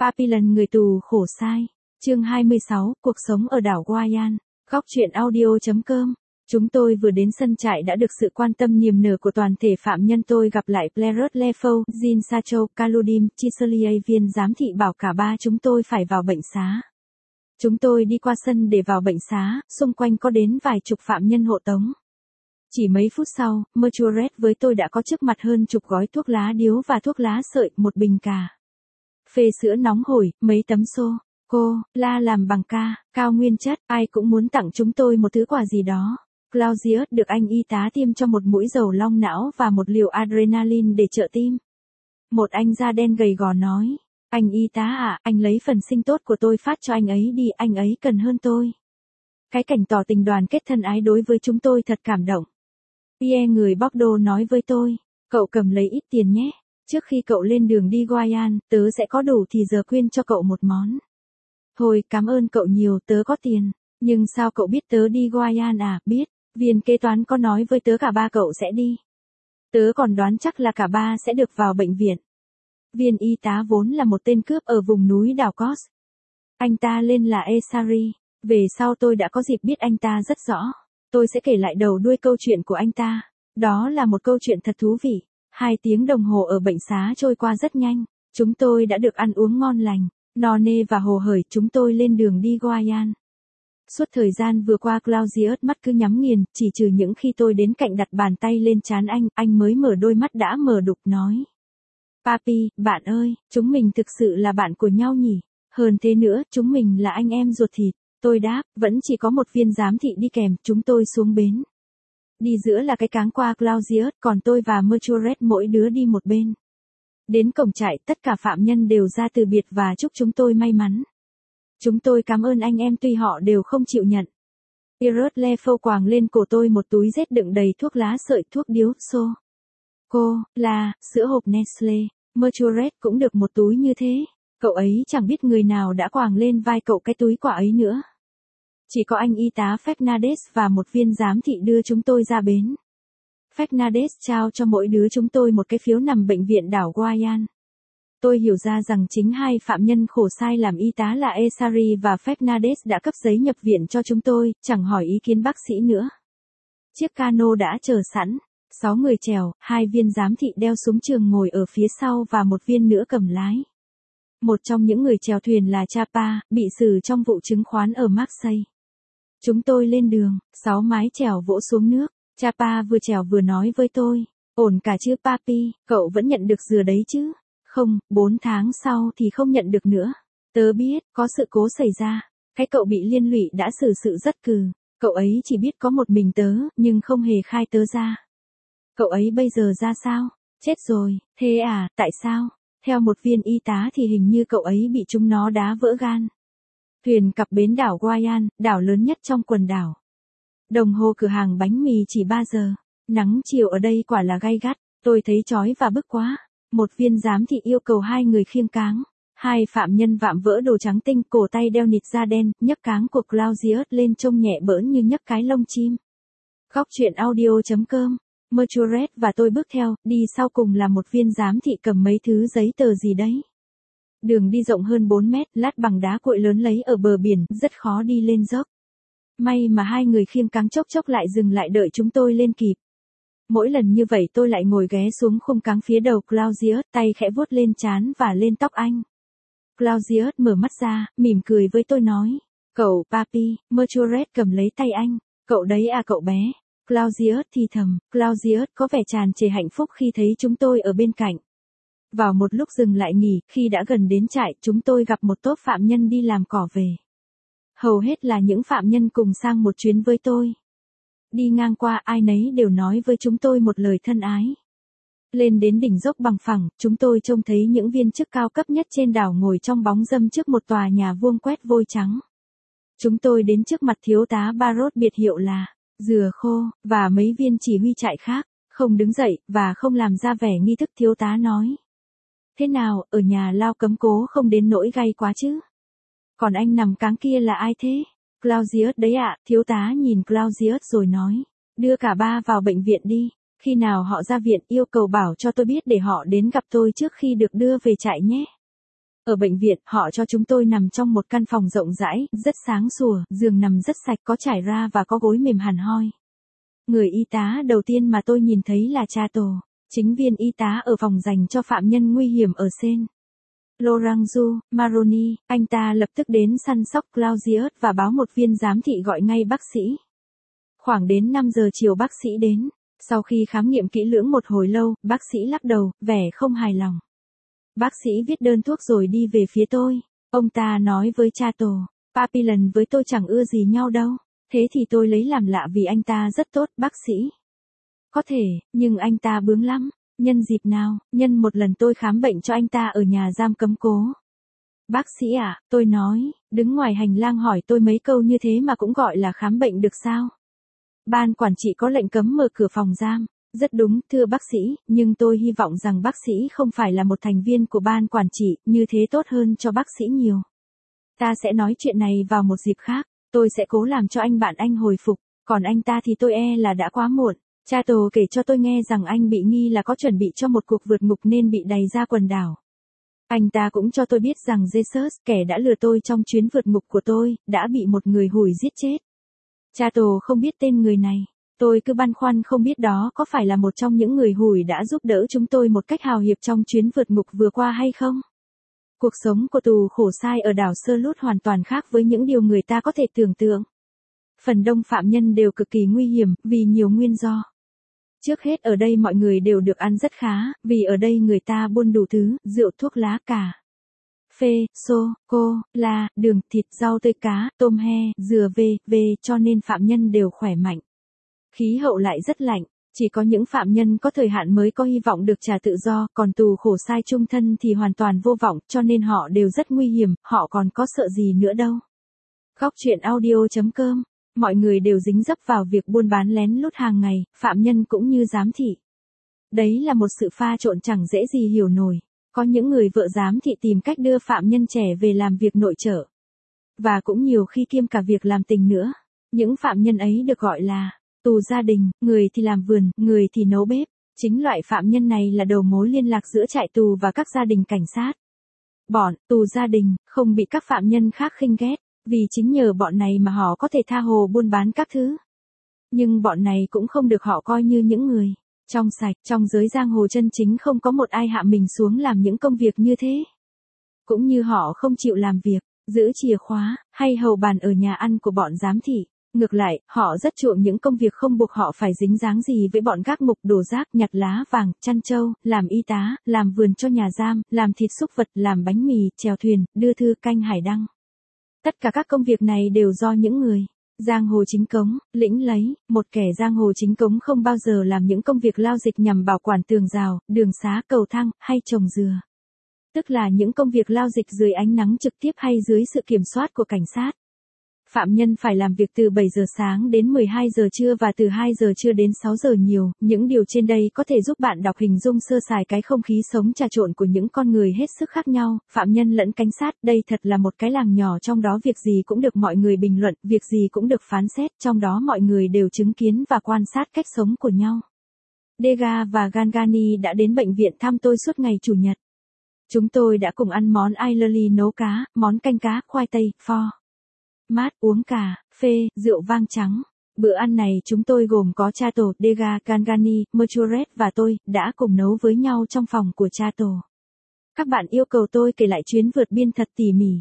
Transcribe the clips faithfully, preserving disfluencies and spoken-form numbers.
Papillon người tù khổ sai. Chương hai mươi sáu, cuộc sống ở đảo Guayan. Góc truyện audio.com. Chúng tôi vừa đến sân trại đã được sự quan tâm niềm nở của toàn thể phạm nhân. Tôi gặp lại Plerus Lefou, Jean Sacho, Kaludim, Chiselier. Viên giám thị bảo cả ba chúng tôi phải vào bệnh xá. Chúng tôi đi qua sân để vào bệnh xá, xung quanh có đến vài chục phạm nhân hộ tống. Chỉ mấy phút sau, Merchuret với tôi đã có trước mặt hơn chục gói thuốc lá điếu và thuốc lá sợi, một bình cà phê sữa nóng hổi, mấy tấm xô cô la làm bằng ca cao nguyên chất. Ai cũng muốn tặng chúng tôi một thứ quà gì đó. Claudius được anh y tá tiêm cho một mũi dầu long não và một liều adrenaline để trợ tim. Một anh da đen gầy gò nói, anh y tá ạ, à, anh lấy phần sinh tốt của tôi phát cho anh ấy đi, anh ấy cần hơn tôi. Cái cảnh tỏ tình đoàn kết thân ái đối với chúng tôi thật cảm động. Pierre người Bordeaux nói với tôi, cậu cầm lấy ít tiền nhé, trước khi cậu lên đường đi Guayan, tớ sẽ có đủ thì giờ quyên cho cậu một món. Thôi, cảm ơn cậu nhiều, tớ có tiền. Nhưng sao cậu biết tớ đi Guayan à? Biết, viên kế toán có nói với tớ cả ba cậu sẽ đi. Tớ còn đoán chắc là cả ba sẽ được vào bệnh viện. Viên y tá vốn là một tên cướp ở vùng núi đảo Kos. Anh ta lên là Esari. Về sau tôi đã có dịp biết anh ta rất rõ. Tôi sẽ kể lại đầu đuôi câu chuyện của anh ta. Đó là một câu chuyện thật thú vị. Hai tiếng đồng hồ ở bệnh xá trôi qua rất nhanh. Chúng tôi đã được ăn uống ngon lành, no nê và hồ hởi. Chúng tôi lên đường đi Guayan. Suốt thời gian vừa qua Claudius mắt cứ nhắm nghiền, chỉ trừ những khi tôi đến cạnh đặt bàn tay lên trán anh, anh mới mở đôi mắt đã mở đục nói. Papi, bạn ơi, chúng mình thực sự là bạn của nhau nhỉ? Hơn thế nữa, chúng mình là anh em ruột thịt. Tôi đáp, vẫn chỉ có một viên giám thị đi kèm. Chúng tôi xuống bến. Đi giữa là cái cáng qua Claudius, còn tôi và Merchuret mỗi đứa đi một bên. Đến cổng trại, tất cả phạm nhân đều ra từ biệt và chúc chúng tôi may mắn. Chúng tôi cảm ơn anh em tuy họ đều không chịu nhận. Plerus Lefou quàng lên cổ tôi một túi rét đựng đầy thuốc lá sợi, thuốc điếu, xô cô la, sữa hộp Nestle. Merchuret cũng được một túi như thế. Cậu ấy chẳng biết người nào đã quàng lên vai cậu cái túi quả ấy nữa. Chỉ có anh y tá Fernandez và một viên giám thị đưa chúng tôi ra bến. Fernandez trao cho mỗi đứa chúng tôi một cái phiếu nằm bệnh viện đảo Guayan. Tôi hiểu ra rằng chính hai phạm nhân khổ sai làm y tá là Esari và Fernandez đã cấp giấy nhập viện cho chúng tôi, chẳng hỏi ý kiến bác sĩ nữa. Chiếc cano đã chờ sẵn, sáu người chèo, hai viên giám thị đeo súng trường ngồi ở phía sau và một viên nữa cầm lái. Một trong những người chèo thuyền là Chapa, bị xử trong vụ chứng khoán ở Marseille. Chúng tôi lên đường, sáu mái chèo vỗ xuống nước. Chapa vừa chèo vừa nói với tôi, ổn cả chứ Papi, cậu vẫn nhận được dừa đấy chứ? Không, bốn tháng sau thì không nhận được nữa. Tớ biết, có sự cố xảy ra. Cái cậu bị liên lụy đã xử sự rất cừ. Cậu ấy chỉ biết có một mình tớ, nhưng không hề khai tớ ra. Cậu ấy bây giờ ra sao? Chết rồi, thế à, tại sao? Theo một viên y tá thì hình như cậu ấy bị chúng nó đá vỡ gan. Thuyền cập bến đảo Guayan, đảo lớn nhất trong quần đảo. Đồng hồ cửa hàng bánh mì chỉ ba giờ. Nắng chiều ở đây quả là gay gắt, tôi thấy chói và bức quá. Một viên giám thị yêu cầu hai người khiêng cáng. Hai phạm nhân vạm vỡ đồ trắng tinh, cổ tay đeo nịt da đen, nhấc cáng của Claudius lên trông nhẹ bỡn như nhấc cái lông chim. Góc truyện audio.com. Merchuret và tôi bước theo, đi sau cùng là một viên giám thị cầm mấy thứ giấy tờ gì đấy. Đường đi rộng hơn bốn mét, lát bằng đá cuội lớn lấy ở bờ biển, rất khó đi lên dốc. May mà hai người khiêng cáng chốc chốc lại dừng lại đợi chúng tôi lên kịp. Mỗi lần như vậy tôi lại ngồi ghé xuống khung cáng phía đầu Claudius, tay khẽ vuốt lên trán và lên tóc anh. Claudius mở mắt ra, mỉm cười với tôi nói, cậu Papi. Merchuret cầm lấy tay anh, cậu đấy à cậu bé. Claudius thì thầm, Claudius có vẻ tràn trề hạnh phúc khi thấy chúng tôi ở bên cạnh. Vào một lúc dừng lại nghỉ, khi đã gần đến trại, chúng tôi gặp một tốp phạm nhân đi làm cỏ về. Hầu hết là những phạm nhân cùng sang một chuyến với tôi. Đi ngang qua, ai nấy đều nói với chúng tôi một lời thân ái. Lên đến đỉnh dốc bằng phẳng, chúng tôi trông thấy những viên chức cao cấp nhất trên đảo ngồi trong bóng râm trước một tòa nhà vuông quét vôi trắng. Chúng tôi đến trước mặt thiếu tá Barrot biệt hiệu là dừa khô, và mấy viên chỉ huy trại khác, không đứng dậy, và không làm ra vẻ nghi thức. Thiếu tá nói. Thế nào, ở nhà lao cấm cố không đến nỗi gay quá chứ? Còn anh nằm cáng kia là ai thế? Claudius đấy ạ. Thiếu tá nhìn Claudius rồi nói. Đưa cả ba vào bệnh viện đi. Khi nào họ ra viện yêu cầu bảo cho tôi biết để họ đến gặp tôi trước khi được đưa về trại nhé. Ở bệnh viện, họ cho chúng tôi nằm trong một căn phòng rộng rãi, rất sáng sủa, giường nằm rất sạch, có trải ra và có gối mềm hẳn hoi. Người y tá đầu tiên mà tôi nhìn thấy là Chato, chính viên y tá ở phòng dành cho phạm nhân nguy hiểm ở Saint Lorenzo, Maroni. Anh ta lập tức đến săn sóc Claudius và báo một viên giám thị gọi ngay bác sĩ. Khoảng đến năm giờ chiều bác sĩ đến. Sau khi khám nghiệm kỹ lưỡng một hồi lâu, bác sĩ lắc đầu, vẻ không hài lòng. Bác sĩ viết đơn thuốc rồi đi về phía tôi. Ông ta nói với Chato, Papillon với tôi chẳng ưa gì nhau đâu. Thế thì tôi lấy làm lạ vì anh ta rất tốt, bác sĩ. Có thể, nhưng anh ta bướng lắm. Nhân dịp nào, nhân một lần tôi khám bệnh cho anh ta ở nhà giam cấm cố. Bác sĩ à, tôi nói, đứng ngoài hành lang hỏi tôi mấy câu như thế mà cũng gọi là khám bệnh được sao? Ban quản trị có lệnh cấm mở cửa phòng giam. Rất đúng, thưa bác sĩ, nhưng tôi hy vọng rằng bác sĩ không phải là một thành viên của ban quản trị, như thế tốt hơn cho bác sĩ nhiều. Ta sẽ nói chuyện này vào một dịp khác, tôi sẽ cố làm cho anh bạn anh hồi phục, còn anh ta thì tôi e là đã quá muộn. Chato kể cho tôi nghe rằng anh bị nghi là có chuẩn bị cho một cuộc vượt ngục nên bị đày ra quần đảo. Anh ta cũng cho tôi biết rằng Jesus, kẻ đã lừa tôi trong chuyến vượt ngục của tôi, đã bị một người hủi giết chết. Chato không biết tên người này. Tôi cứ băn khoăn không biết đó có phải là một trong những người hủi đã giúp đỡ chúng tôi một cách hào hiệp trong chuyến vượt ngục vừa qua hay không? Cuộc sống của tù khổ sai ở đảo Sơ Lút hoàn toàn khác với những điều người ta có thể tưởng tượng. Phần đông phạm nhân đều cực kỳ nguy hiểm, vì nhiều nguyên do. Trước hết ở đây mọi người đều được ăn rất khá, vì ở đây người ta buôn đủ thứ, rượu thuốc lá cà phê, sô, cô, la, đường, thịt, rau tươi cá, tôm he, dừa về, về cho nên phạm nhân đều khỏe mạnh. Khí hậu lại rất lạnh, chỉ có những phạm nhân có thời hạn mới có hy vọng được trả tự do, còn tù khổ sai chung thân thì hoàn toàn vô vọng, cho nên họ đều rất nguy hiểm, họ còn có sợ gì nữa đâu. Góc truyện audio chấm com. Mọi người đều dính dấp vào việc buôn bán lén lút hàng ngày, phạm nhân cũng như giám thị. Đấy là một sự pha trộn chẳng dễ gì hiểu nổi. Có những người vợ giám thị tìm cách đưa phạm nhân trẻ về làm việc nội trợ. Và cũng nhiều khi kiêm cả việc làm tình nữa. Những phạm nhân ấy được gọi là tù gia đình, người thì làm vườn, người thì nấu bếp. Chính loại phạm nhân này là đầu mối liên lạc giữa trại tù và các gia đình cảnh sát. Bọn tù gia đình không bị các phạm nhân khác khinh ghét, vì chính nhờ bọn này mà họ có thể tha hồ buôn bán các thứ. Nhưng bọn này cũng không được họ coi như những người trong sạch, trong giới giang hồ chân chính không có một ai hạ mình xuống làm những công việc như thế. Cũng như họ không chịu làm việc, giữ chìa khóa, hay hầu bàn ở nhà ăn của bọn giám thị. Ngược lại, họ rất chuộng những công việc không buộc họ phải dính dáng gì với bọn gác ngục đổ rác, nhặt lá vàng, chăn trâu, làm y tá, làm vườn cho nhà giam, làm thịt súc vật, làm bánh mì, chèo thuyền, đưa thư canh hải đăng. Tất cả các công việc này đều do những người giang hồ chính cống lĩnh lấy. Một kẻ giang hồ chính cống không bao giờ làm những công việc lao dịch nhằm bảo quản tường rào, đường xá, cầu thang, hay trồng dừa. Tức là những công việc lao dịch dưới ánh nắng trực tiếp hay dưới sự kiểm soát của cảnh sát. Phạm nhân phải làm việc từ bảy giờ sáng đến mười hai giờ trưa và từ hai giờ trưa đến sáu giờ nhiều. Những điều trên đây có thể giúp bạn đọc hình dung sơ sài cái không khí sống trà trộn của những con người hết sức khác nhau, phạm nhân lẫn cảnh sát. Đây thật là một cái làng nhỏ, trong đó việc gì cũng được mọi người bình luận, việc gì cũng được phán xét, trong đó mọi người đều chứng kiến và quan sát cách sống của nhau. Degas và Gangani đã đến bệnh viện thăm tôi suốt ngày Chủ nhật. Chúng tôi đã cùng ăn món Aileri nấu cá, món canh cá, khoai tây, pho mát, uống cà phê, rượu vang trắng. Bữa ăn này chúng tôi gồm có Chato, Degas, Gangani, Merchuret và tôi, đã cùng nấu với nhau trong phòng của Chato. Các bạn yêu cầu tôi kể lại chuyến vượt biên thật tỉ mỉ.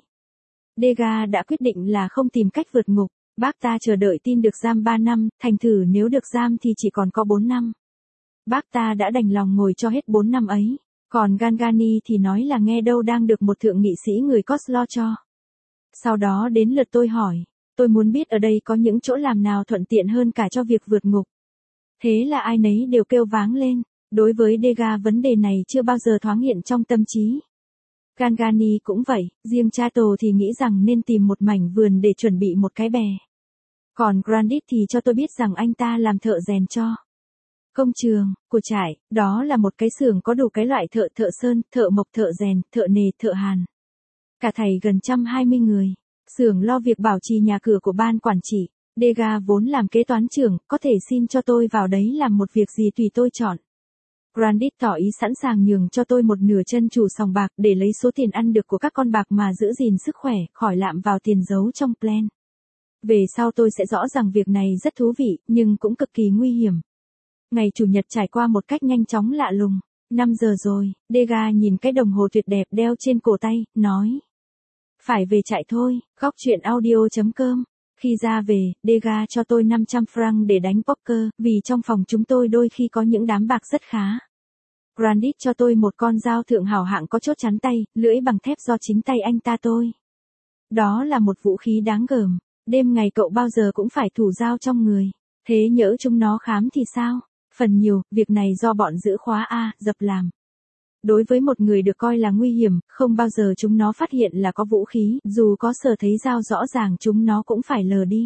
Degas đã quyết định là không tìm cách vượt ngục. Bác ta chờ đợi tin được giam ba năm, thành thử nếu được giam thì chỉ còn có bốn năm. Bác ta đã đành lòng ngồi cho hết bốn năm ấy. Còn Gangani thì nói là nghe đâu đang được một thượng nghị sĩ người Koslo cho. Sau đó đến lượt tôi hỏi, tôi muốn biết ở đây có những chỗ làm nào thuận tiện hơn cả cho việc vượt ngục. Thế là ai nấy đều kêu váng lên. Đối với Degas vấn đề này chưa bao giờ thoáng hiện trong tâm trí. Gangani cũng vậy, riêng Chato thì nghĩ rằng nên tìm một mảnh vườn để chuẩn bị một cái bè. Còn Grandit thì cho tôi biết rằng anh ta làm thợ rèn cho công trường của trại, đó là một cái xưởng có đủ cái loại thợ thợ sơn, thợ mộc, thợ rèn, thợ nề, thợ hàn. Cả thầy gần trăm hai mươi người. Xưởng lo việc bảo trì nhà cửa của ban quản trị. Degas vốn làm kế toán trưởng, có thể xin cho tôi vào đấy làm một việc gì tùy tôi chọn. Grandit tỏ ý sẵn sàng nhường cho tôi một nửa chân chủ sòng bạc để lấy số tiền ăn được của các con bạc mà giữ gìn sức khỏe, khỏi lạm vào tiền giấu trong plan. Về sau tôi sẽ rõ rằng việc này rất thú vị, nhưng cũng cực kỳ nguy hiểm. Ngày Chủ nhật trải qua một cách nhanh chóng lạ lùng. năm giờ rồi, Degas nhìn cái đồng hồ tuyệt đẹp đeo trên cổ tay, nói. Phải về trại thôi, góc chuyện audio chấm com. Khi ra về, Degas cho tôi năm trăm franc để đánh poker, vì trong phòng chúng tôi đôi khi có những đám bạc rất khá. Grandit cho tôi một con dao thượng hảo hạng có chốt chắn tay, lưỡi bằng thép do chính tay anh ta tôi. Đó là một vũ khí đáng gờm. Đêm ngày cậu bao giờ cũng phải thủ dao trong người. Thế nhỡ chúng nó khám thì sao? Phần nhiều, việc này do bọn giữ khóa A, dập làm. Đối với một người được coi là nguy hiểm, không bao giờ chúng nó phát hiện là có vũ khí, dù có sờ thấy dao rõ ràng chúng nó cũng phải lờ đi.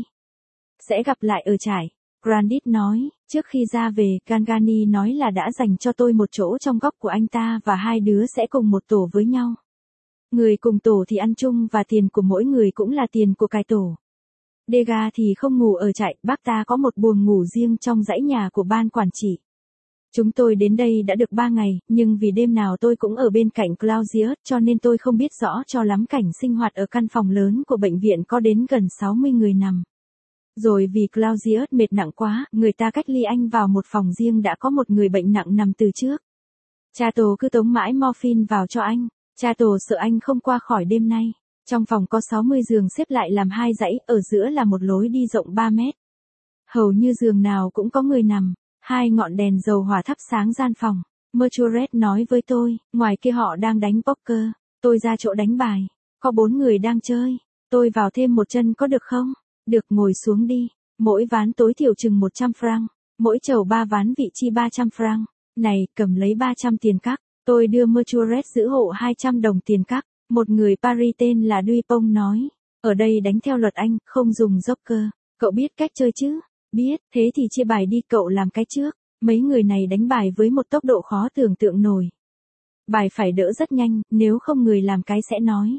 Sẽ gặp lại ở trại. Grandit nói, trước khi ra về, Gangani nói là đã dành cho tôi một chỗ trong góc của anh ta và hai đứa sẽ cùng một tổ với nhau. Người cùng tổ thì ăn chung và tiền của mỗi người cũng là tiền của cái tổ. Degas thì không ngủ ở trại, bác ta có một buồng ngủ riêng trong dãy nhà của ban quản trị. Chúng tôi đến đây đã được ba ngày, nhưng vì đêm nào tôi cũng ở bên cạnh Claudius cho nên tôi không biết rõ cho lắm cảnh sinh hoạt ở căn phòng lớn của bệnh viện có đến gần sáu mươi người nằm. Rồi vì Claudius mệt nặng quá, người ta cách ly anh vào một phòng riêng đã có một người bệnh nặng nằm từ trước. Cha tổ cứ tống mãi morphine vào cho anh. Cha tổ sợ anh không qua khỏi đêm nay. Trong phòng có sáu mươi giường xếp lại làm hai dãy, ở giữa là một lối đi rộng ba mét. Hầu như giường nào cũng có người nằm. Hai ngọn đèn dầu hỏa thắp sáng gian phòng. Merchuret nói với tôi, ngoài kia họ đang đánh poker. Tôi ra chỗ đánh bài. Có bốn người đang chơi. Tôi vào thêm một chân có được không? Được, ngồi xuống đi. Mỗi ván tối thiểu chừng một trăm franc. Mỗi chầu ba ván vị chi ba trăm franc. Này, cầm lấy ba trăm tiền cắc. Tôi đưa Merchuret giữ hộ hai trăm đồng tiền cắc. Một người Paris tên là Dupont nói. Ở đây đánh theo luật Anh, không dùng joker. Cậu biết cách chơi chứ? Biết, thế thì chia bài đi, cậu làm cái trước. Mấy người này đánh bài với một tốc độ khó tưởng tượng nổi. Bài phải đỡ rất nhanh, nếu không người làm cái sẽ nói.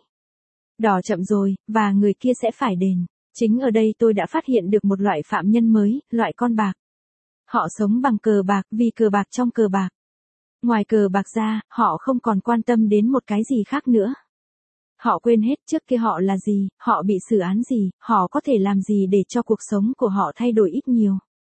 Đỏ chậm rồi, và người kia sẽ phải đền. Chính ở đây tôi đã phát hiện được một loại phạm nhân mới, loại con bạc. Họ sống bằng cờ bạc, vì cờ bạc trong cờ bạc. Ngoài cờ bạc ra, họ không còn quan tâm đến một cái gì khác nữa. Họ quên hết trước kia họ là gì, họ bị xử án gì, họ có thể làm gì để cho cuộc sống của họ thay đổi ít nhiều.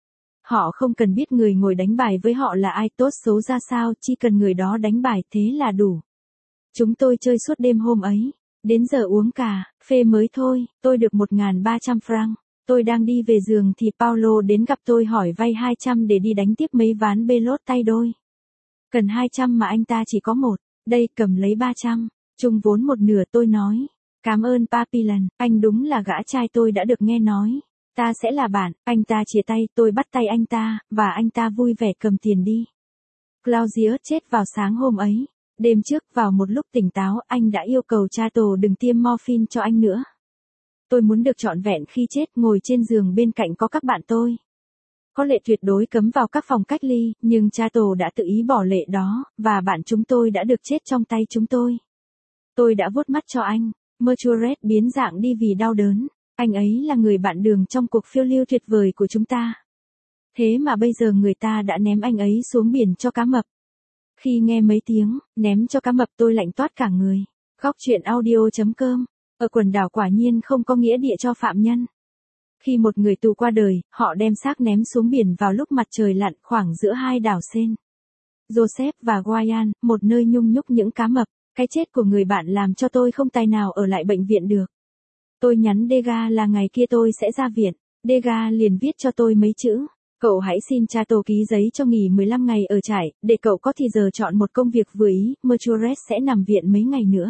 Họ không cần biết người ngồi đánh bài với họ là ai, tốt xấu ra sao, chỉ cần người đó đánh bài, thế là đủ. Chúng tôi chơi suốt đêm hôm ấy. Đến giờ uống cà phê mới thôi, tôi được một nghìn ba trăm franc. Tôi đang đi về giường thì Paulo đến gặp tôi hỏi vay hai trăm để đi đánh tiếp mấy ván bê lốt tay đôi. Cần hai trăm mà anh ta chỉ có một, đây cầm lấy ba trăm. Chung vốn một nửa, tôi nói. Cảm ơn Papillon, anh đúng là gã trai tôi đã được nghe nói. Ta sẽ là bạn. Anh ta chia tay, tôi bắt tay anh ta, và anh ta vui vẻ cầm tiền đi. Claudius chết vào sáng hôm ấy. Đêm trước, vào một lúc tỉnh táo, anh đã yêu cầu cha tổ đừng tiêm morphine cho anh nữa. Tôi muốn được trọn vẹn khi chết, ngồi trên giường bên cạnh có các bạn tôi. Có lệ tuyệt đối cấm vào các phòng cách ly, nhưng cha tổ đã tự ý bỏ lệ đó, và bạn chúng tôi đã được chết trong tay chúng tôi. Tôi đã vuốt mắt cho anh. Merchuret biến dạng đi vì đau đớn. Anh ấy là người bạn đường trong cuộc phiêu lưu tuyệt vời của chúng ta. Thế mà bây giờ người ta đã ném anh ấy xuống biển cho cá mập. Khi nghe mấy tiếng, ném cho cá mập, tôi lạnh toát cả người. Góc chuyện audio chấm com. Ở quần đảo quả nhiên không có nghĩa địa cho phạm nhân. Khi một người tù qua đời, họ đem xác ném xuống biển vào lúc mặt trời lặn khoảng giữa hai đảo Sen. Joseph và Guayan, một nơi nhung nhúc những cá mập. Cái chết của người bạn làm cho tôi không tài nào ở lại bệnh viện được. Tôi nhắn Degas là ngày kia tôi sẽ ra viện. Degas liền viết cho tôi mấy chữ. Cậu hãy xin cha tổ ký giấy cho nghỉ mười lăm ngày ở trại, để cậu có thì giờ chọn một công việc vừa ý. Merchuret sẽ nằm viện mấy ngày nữa.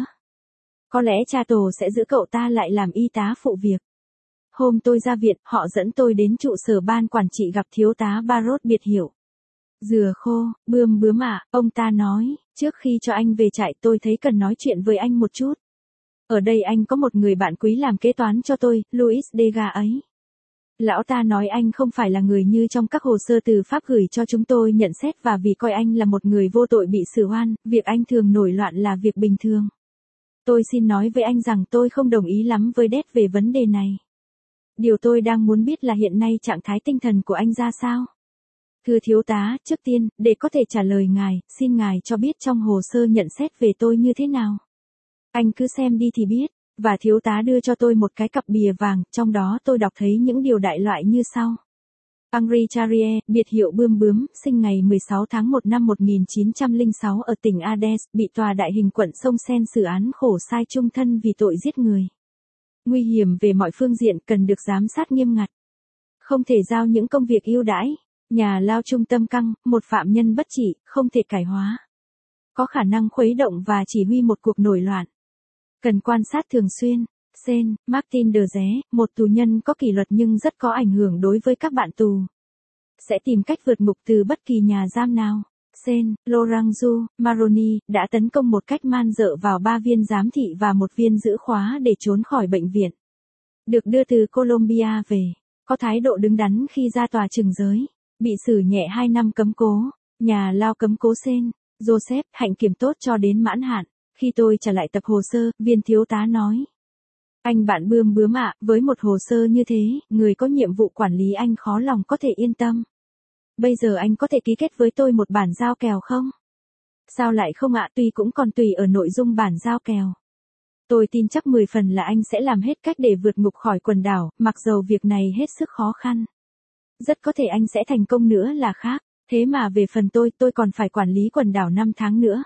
Có lẽ cha tổ sẽ giữ cậu ta lại làm y tá phụ việc. Hôm tôi ra viện, họ dẫn tôi đến trụ sở ban quản trị gặp thiếu tá Barrot biệt hiệu. Dừa khô, bươm bướm ạ, ông ta nói, trước khi cho anh về trại tôi thấy cần nói chuyện với anh một chút. Ở đây anh có một người bạn quý làm kế toán cho tôi, Louis Degas ấy. Lão ta nói anh không phải là người như trong các hồ sơ từ Pháp gửi cho chúng tôi nhận xét, và vì coi anh là một người vô tội bị xử oan, việc anh thường nổi loạn là việc bình thường. Tôi xin nói với anh rằng tôi không đồng ý lắm với Đét về vấn đề này. Điều tôi đang muốn biết là hiện nay trạng thái tinh thần của anh ra sao? Thưa thiếu tá, trước tiên, để có thể trả lời ngài, xin ngài cho biết trong hồ sơ nhận xét về tôi như thế nào. Anh cứ xem đi thì biết. Và thiếu tá đưa cho tôi một cái cặp bìa vàng, trong đó tôi đọc thấy những điều đại loại như sau. Henri Charrier, biệt hiệu Bươm Bướm, sinh ngày mười sáu tháng một năm một nghìn chín trăm lẻ sáu ở tỉnh Ardèche, bị tòa đại hình quận Sông Seine xử án khổ sai chung thân vì tội giết người. Nguy hiểm về mọi phương diện, cần được giám sát nghiêm ngặt. Không thể giao những công việc ưu đãi. Nhà lao trung tâm căng, một phạm nhân bất trị, không thể cải hóa. Có khả năng khuấy động và chỉ huy một cuộc nổi loạn. Cần quan sát thường xuyên. Sen, Martin de Zé, một tù nhân có kỷ luật nhưng rất có ảnh hưởng đối với các bạn tù. Sẽ tìm cách vượt ngục từ bất kỳ nhà giam nào. Sen, Lorenzo, Maroni, đã tấn công một cách man dợ vào ba viên giám thị và một viên giữ khóa để trốn khỏi bệnh viện. Được đưa từ Colombia về. Có thái độ đứng đắn khi ra tòa trừng giới. Bị xử nhẹ hai năm cấm cố. Nhà lao cấm cố Sen, Joseph, hạnh kiểm tốt cho đến mãn hạn. Khi tôi trả lại tập hồ sơ, viên thiếu tá nói. Anh bạn Bươm Bướm ạ, với một hồ sơ như thế, người có nhiệm vụ quản lý anh khó lòng có thể yên tâm. Bây giờ anh có thể ký kết với tôi một bản giao kèo không? Sao lại không ạ, tuy cũng còn tùy ở nội dung bản giao kèo. Tôi tin chắc mười phần là anh sẽ làm hết cách để vượt ngục khỏi quần đảo, mặc dầu việc này hết sức khó khăn. Rất có thể anh sẽ thành công nữa là khác, thế mà về phần tôi, tôi còn phải quản lý quần đảo năm tháng nữa.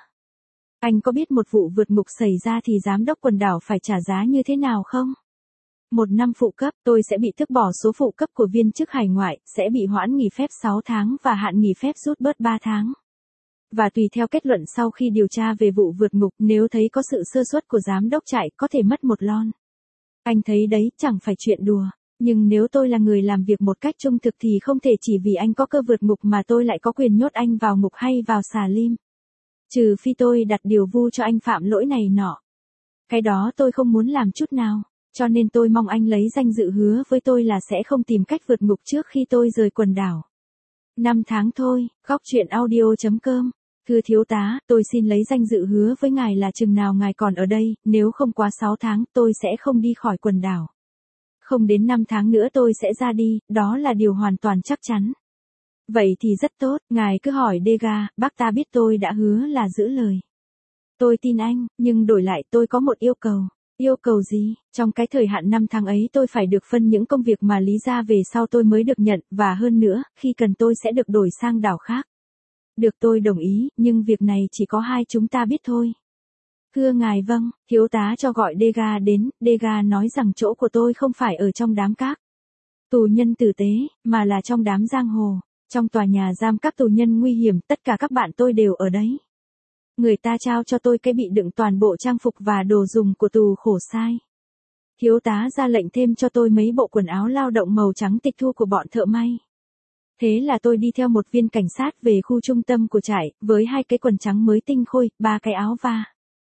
Anh có biết một vụ vượt ngục xảy ra thì giám đốc quần đảo phải trả giá như thế nào không? Một năm phụ cấp, tôi sẽ bị tước bỏ số phụ cấp của viên chức hải ngoại, sẽ bị hoãn nghỉ phép sáu tháng và hạn nghỉ phép rút bớt ba tháng. Và tùy theo kết luận sau khi điều tra về vụ vượt ngục, nếu thấy có sự sơ suất của giám đốc trại, có thể mất một lon. Anh thấy đấy, chẳng phải chuyện đùa. Nhưng nếu tôi là người làm việc một cách trung thực thì không thể chỉ vì anh có cơ vượt ngục mà tôi lại có quyền nhốt anh vào ngục hay vào xà lim. Trừ phi tôi đặt điều vu cho anh phạm lỗi này nọ. Cái đó tôi không muốn làm chút nào, cho nên tôi mong anh lấy danh dự hứa với tôi là sẽ không tìm cách vượt ngục trước khi tôi rời quần đảo. Năm tháng thôi, góc truyện audio chấm com. Thưa thiếu tá, tôi xin lấy danh dự hứa với ngài là chừng nào ngài còn ở đây, nếu không quá sáu tháng, tôi sẽ không đi khỏi quần đảo. Không đến năm tháng nữa tôi sẽ ra đi, đó là điều hoàn toàn chắc chắn. Vậy thì rất tốt, ngài cứ hỏi Degas, bác ta biết tôi đã hứa là giữ lời. Tôi tin anh, nhưng đổi lại tôi có một yêu cầu. Yêu cầu gì? Trong cái thời hạn năm tháng ấy tôi phải được phân những công việc mà lý ra về sau tôi mới được nhận, và hơn nữa, khi cần tôi sẽ được đổi sang đảo khác. Được, tôi đồng ý, nhưng việc này chỉ có hai chúng ta biết thôi. Thưa ngài, vâng, thiếu tá cho gọi Degas đến. Degas nói rằng chỗ của tôi không phải ở trong đám các tù nhân tử tế, mà là trong đám giang hồ. Trong tòa nhà giam các tù nhân nguy hiểm, tất cả các bạn tôi đều ở đấy. Người ta trao cho tôi cái bị đựng toàn bộ trang phục và đồ dùng của tù khổ sai. Thiếu tá ra lệnh thêm cho tôi mấy bộ quần áo lao động màu trắng tịch thu của bọn thợ may. Thế là tôi đi theo một viên cảnh sát về khu trung tâm của trại, với hai cái quần trắng mới tinh khôi, ba cái áo va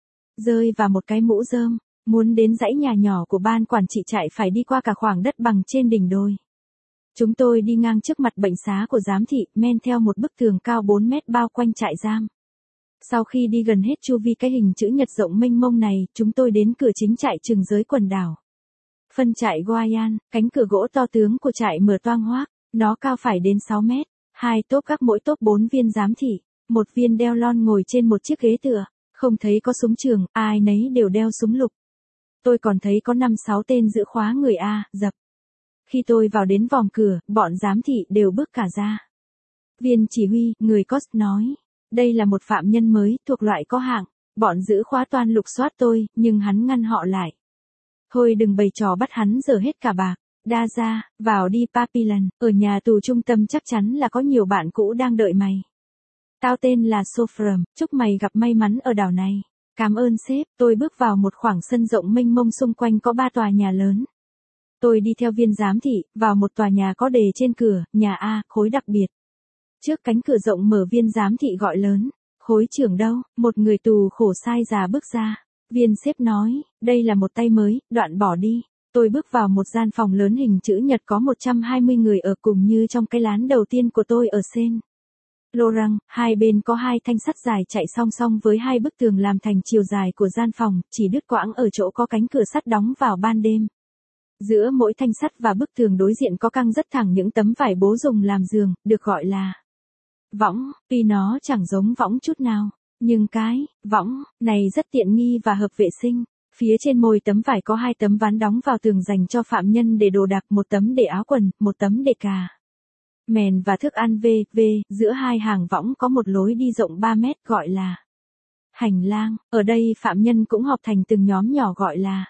rơi và một cái mũ rơm. Muốn đến dãy nhà nhỏ của ban quản trị trại phải đi qua cả khoảng đất bằng trên đỉnh đồi. Chúng tôi đi ngang trước mặt bệnh xá của giám thị, men theo một bức tường cao bốn mét bao quanh trại giam. Sau khi đi gần hết chu vi cái hình chữ nhật rộng mênh mông này, chúng tôi đến cửa chính trại trừng giới quần đảo. Phân trại Guayan, cánh cửa gỗ to tướng của trại mở toang hoác, nó cao phải đến sáu mét, hai tốp các mỗi tốp bốn viên giám thị, một viên đeo lon ngồi trên một chiếc ghế tựa, không thấy có súng trường, ai nấy đều đeo súng lục. Tôi còn thấy có năm sáu tên giữ khóa người A, dập. Khi tôi vào đến vòng cửa, bọn giám thị đều bước cả ra. Viên chỉ huy, người Cost nói, đây là một phạm nhân mới, thuộc loại có hạng. Bọn giữ khóa toan lục soát tôi, nhưng hắn ngăn họ lại. Thôi đừng bày trò bắt hắn giờ hết cả bạc. Đa ra, vào đi Papillon, ở nhà tù trung tâm chắc chắn là có nhiều bạn cũ đang đợi mày. Tao tên là Sofram, chúc mày gặp may mắn ở đảo này. Cảm ơn sếp, tôi bước vào một khoảng sân rộng mênh mông, xung quanh có ba tòa nhà lớn. Tôi đi theo viên giám thị, vào một tòa nhà có đề trên cửa, nhà A, khối đặc biệt. Trước cánh cửa rộng mở, viên giám thị gọi lớn, khối trưởng đâu? Một người tù khổ sai già bước ra. Viên sếp nói, đây là một tay mới, đoạn bỏ đi. Tôi bước vào một gian phòng lớn hình chữ nhật có một trăm hai mươi người ở, cùng như trong cái lán đầu tiên của tôi ở Seine. Laurent, hai bên có hai thanh sắt dài chạy song song với hai bức tường làm thành chiều dài của gian phòng, chỉ đứt quãng ở chỗ có cánh cửa sắt đóng vào ban đêm. Giữa mỗi thanh sắt và bức tường đối diện có căng rất thẳng những tấm vải bố dùng làm giường, được gọi là võng, tuy nó chẳng giống võng chút nào, nhưng cái võng này rất tiện nghi và hợp vệ sinh. Phía trên môi tấm vải có hai tấm ván đóng vào tường dành cho phạm nhân để đồ đạc, một tấm để áo quần, một tấm để cà mền và thức ăn v v Giữa hai hàng võng có một lối đi rộng ba mét gọi là hành lang. Ở đây phạm nhân cũng họp thành từng nhóm nhỏ gọi là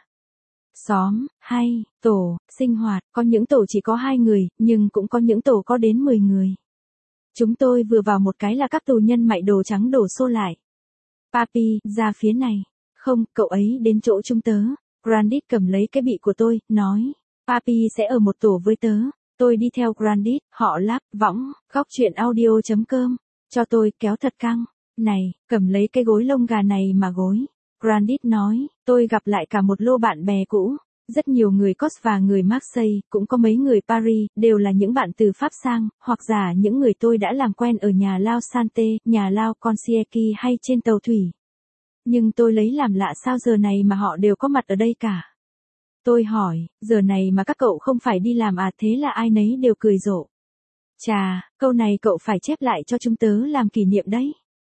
xóm hay tổ sinh hoạt. Có những tổ chỉ có hai người, nhưng cũng có những tổ có đến mười người. Chúng tôi vừa vào một cái là các tù nhân mặc đồ trắng đổ xô lại. Papi, ra phía này. Không, cậu ấy đến chỗ chúng tớ. Grandit cầm lấy cái bị của tôi, nói. Papi sẽ ở một tổ với tớ. Tôi đi theo Grandit, họ lắp, võng, góc chuyện audio chấm com. Cho tôi, kéo thật căng. Này, cầm lấy cái gối lông gà này mà gối. Grandit nói, tôi gặp lại cả một lô bạn bè cũ. Rất nhiều người Cos và người Marseille, cũng có mấy người Paris, đều là những bạn từ Pháp sang, hoặc giả những người tôi đã làm quen ở nhà lao Sante, nhà lao Concierge hay trên tàu thủy. Nhưng tôi lấy làm lạ sao giờ này mà họ đều có mặt ở đây cả. Tôi hỏi, giờ này mà các cậu không phải đi làm à? Thế là ai nấy đều cười rộ. Chà, câu này cậu phải chép lại cho chúng tớ làm kỷ niệm đấy.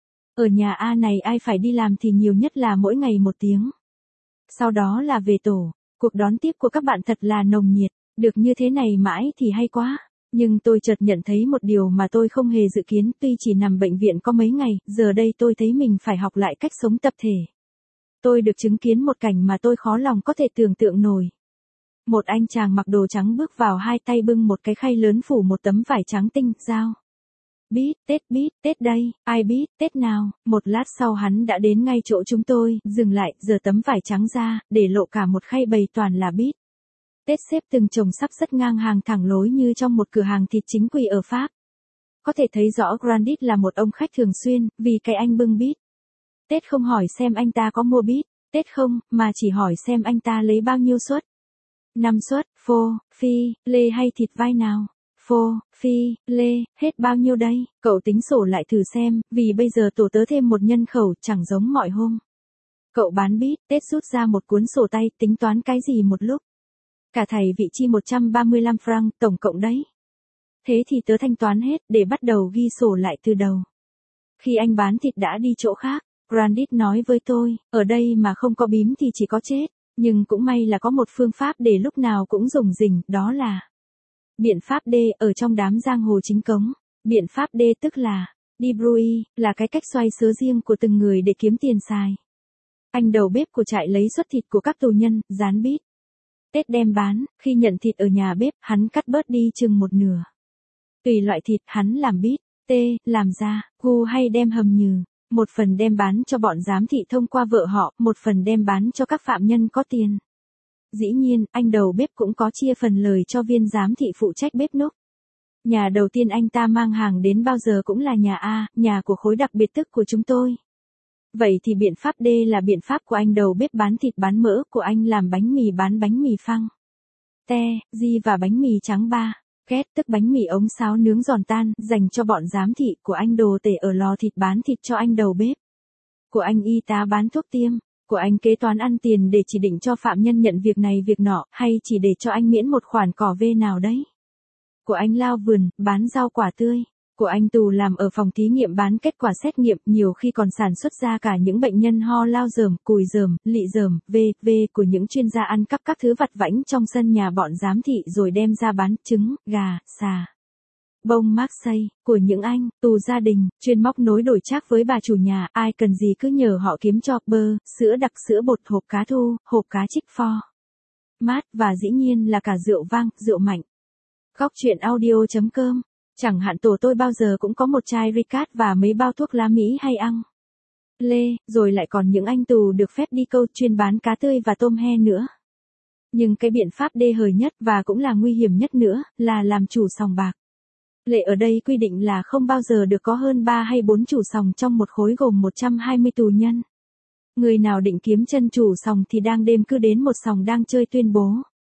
Ở nhà A này ai phải đi làm thì nhiều nhất là mỗi ngày một tiếng. Sau đó là về tổ. Cuộc đón tiếp của các bạn thật là nồng nhiệt. Được như thế này mãi thì hay quá. Nhưng tôi chợt nhận thấy một điều mà tôi không hề dự kiến. Tuy chỉ nằm bệnh viện có mấy ngày, giờ đây tôi thấy mình phải học lại cách sống tập thể. Tôi được chứng kiến một cảnh mà tôi khó lòng có thể tưởng tượng nổi. Một anh chàng mặc đồ trắng bước vào, hai tay bưng một cái khay lớn phủ một tấm vải trắng tinh, giao. Biết, Tết biết, Tết đây, ai biết, Tết nào? Một lát sau hắn đã đến ngay chỗ chúng tôi, dừng lại, giở tấm vải trắng ra, để lộ cả một khay bày toàn là bít. Tết xếp từng chồng sắp rất ngang hàng thẳng lối như trong một cửa hàng thịt chính quy ở Pháp. Có thể thấy rõ Grandit là một ông khách thường xuyên, vì cái anh bưng bít. Tết không hỏi xem anh ta có mua bít, Tết không, mà chỉ hỏi xem anh ta lấy bao nhiêu suất. Năm suất, phô, phi, lê hay thịt vai nào? Phô, phi, lê, hết bao nhiêu đây? Cậu tính sổ lại thử xem, vì bây giờ tổ tớ thêm một nhân khẩu, chẳng giống mọi hôm. Cậu bán bít, Tết rút ra một cuốn sổ tay, tính toán cái gì một lúc. Cả thầy vị chi một trăm ba mươi lăm franc, tổng cộng đấy. Thế thì tớ thanh toán hết, để bắt đầu ghi sổ lại từ đầu. Khi anh bán thịt đã đi chỗ khác, Grandit nói với tôi, ở đây mà không có bím thì chỉ có chết. Nhưng cũng may là có một phương pháp để lúc nào cũng dùng rình, đó là biện pháp D. Ở trong đám giang hồ chính cống, biện pháp D tức là debrouille, là cái cách xoay sớ riêng của từng người để kiếm tiền xài. Anh đầu bếp của trại lấy suất thịt của các tù nhân, dán bít. Tết đem bán, khi nhận thịt ở nhà bếp, hắn cắt bớt đi chừng một nửa. Tùy loại thịt, hắn làm bít, T, làm ra, gu hay đem hầm nhừ. Một phần đem bán cho bọn giám thị thông qua vợ họ, một phần đem bán cho các phạm nhân có tiền. Dĩ nhiên, anh đầu bếp cũng có chia phần lời cho viên giám thị phụ trách bếp núc. Nhà đầu tiên anh ta mang hàng đến bao giờ cũng là nhà A, nhà của khối đặc biệt tức của chúng tôi. Vậy thì biện pháp D là biện pháp của anh đầu bếp bán thịt bán mỡ, của anh làm bánh mì bán bánh mì phăng. Te, di và bánh mì trắng ba. Két tức bánh mì ống sáo nướng giòn tan, dành cho bọn giám thị, của anh đồ tể ở lò thịt bán thịt cho anh đầu bếp. Của anh y tá bán thuốc tiêm, của anh kế toán ăn tiền để chỉ định cho phạm nhân nhận việc này việc nọ, hay chỉ để cho anh miễn một khoản cỏ vê nào đấy. Của anh lao vườn, bán rau quả tươi. Của anh tù làm ở phòng thí nghiệm bán kết quả xét nghiệm, nhiều khi còn sản xuất ra cả những bệnh nhân ho lao dởm, cùi dởm, lị dởm, v v của những chuyên gia ăn cắp các thứ vặt vãnh trong sân nhà bọn giám thị rồi đem ra bán trứng, gà, xà. Bông Marseille, của những anh, tù gia đình, chuyên móc nối đổi trác với bà chủ nhà, ai cần gì cứ nhờ họ kiếm cho, bơ, sữa đặc, sữa bột, hộp cá thu, hộp cá trích pho. Mát và dĩ nhiên là cả rượu vang, rượu mạnh. Góc chuyện audio chấm com. Chẳng hạn tổ tôi bao giờ cũng có một chai Ricard và mấy bao thuốc lá Mỹ hay ăn. Lê, rồi lại còn những anh tù được phép đi câu chuyên bán cá tươi và tôm he nữa. Nhưng cái biện pháp đê hời nhất và cũng là nguy hiểm nhất nữa, là làm chủ sòng bạc. Lệ ở đây quy định là không bao giờ được có hơn ba hay bốn chủ sòng trong một khối gồm một trăm hai mươi tù nhân. Người nào định kiếm chân chủ sòng thì đang đêm cứ đến một sòng đang chơi tuyên bố.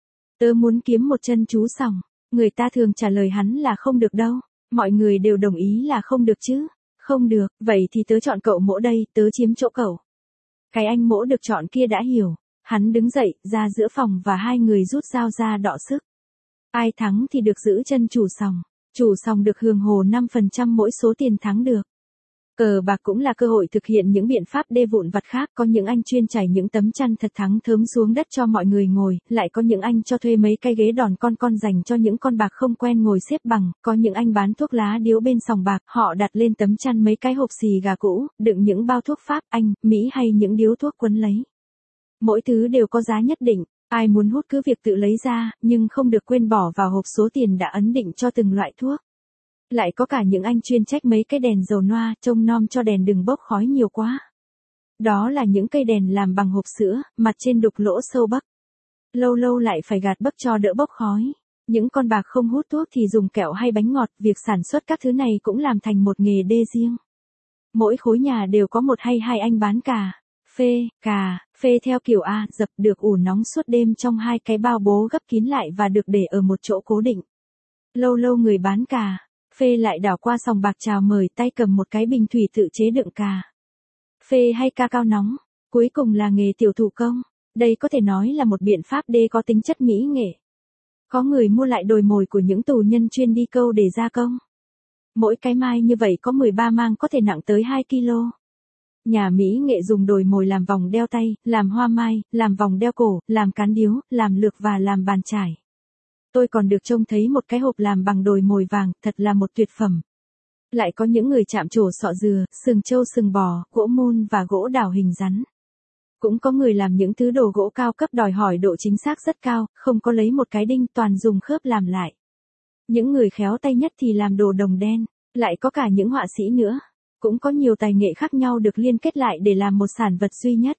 Tớ muốn kiếm một chân chú sòng. Người ta thường trả lời hắn là không được đâu. Mọi người đều đồng ý là không được chứ. Không được, vậy thì tớ chọn cậu mỗ đây, tớ chiếm chỗ cậu. Cái anh mỗ được chọn kia đã hiểu. Hắn đứng dậy, ra giữa phòng và hai người rút dao ra đọ sức. Ai thắng thì được giữ chân chủ sòng. Chủ sòng được hưởng hồ năm phần trăm mỗi số tiền thắng được. Cờ bạc cũng là cơ hội thực hiện những biện pháp đê vụn vặt khác, có những anh chuyên trải những tấm chăn thật thắng thớm xuống đất cho mọi người ngồi, lại có những anh cho thuê mấy cái ghế đòn con con dành cho những con bạc không quen ngồi xếp bằng, có những anh bán thuốc lá điếu bên sòng bạc, họ đặt lên tấm chăn mấy cái hộp xì gà cũ, đựng những bao thuốc Pháp, Anh, Mỹ hay những điếu thuốc quấn lấy. Mỗi thứ đều có giá nhất định, ai muốn hút cứ việc tự lấy ra, nhưng không được quên bỏ vào hộp số tiền đã ấn định cho từng loại thuốc. Lại có cả những anh chuyên trách mấy cái đèn dầu noa, trông nom cho đèn đừng bốc khói nhiều quá. Đó là những cây đèn làm bằng hộp sữa, mặt trên đục lỗ sâu bắc. Lâu lâu lại phải gạt bấc cho đỡ bốc khói. Những con bạc không hút thuốc thì dùng kẹo hay bánh ngọt, việc sản xuất các thứ này cũng làm thành một nghề đê riêng. Mỗi khối nhà đều có một hay hai anh bán cà, phê, cà, phê theo kiểu A, dập được ủ nóng suốt đêm trong hai cái bao bố gấp kín lại và được để ở một chỗ cố định. Lâu lâu người bán cà, phê lại đảo qua sòng bạc chào mời, tay cầm một cái bình thủy tự chế đựng cà, phê hay ca cao nóng. Cuối cùng là nghề tiểu thủ công. Đây có thể nói là một biện pháp đê có tính chất mỹ nghệ. Có người mua lại đồi mồi của những tù nhân chuyên đi câu để gia công. Mỗi cái mai như vậy có mười ba mang có thể nặng tới hai ki lô. Nhà mỹ nghệ dùng đồi mồi làm vòng đeo tay, làm hoa mai, làm vòng đeo cổ, làm cán điếu, làm lược và làm bàn chải. Tôi còn được trông thấy một cái hộp làm bằng đồi mồi vàng, thật là một tuyệt phẩm. Lại có những người chạm trổ sọ dừa, sừng trâu sừng bò, gỗ mun và gỗ đào hình rắn. Cũng có người làm những thứ đồ gỗ cao cấp đòi hỏi độ chính xác rất cao, không có lấy một cái đinh, toàn dùng khớp làm lại. Những người khéo tay nhất thì làm đồ đồng đen, lại có cả những họa sĩ nữa. Cũng có nhiều tài nghệ khác nhau được liên kết lại để làm một sản vật duy nhất.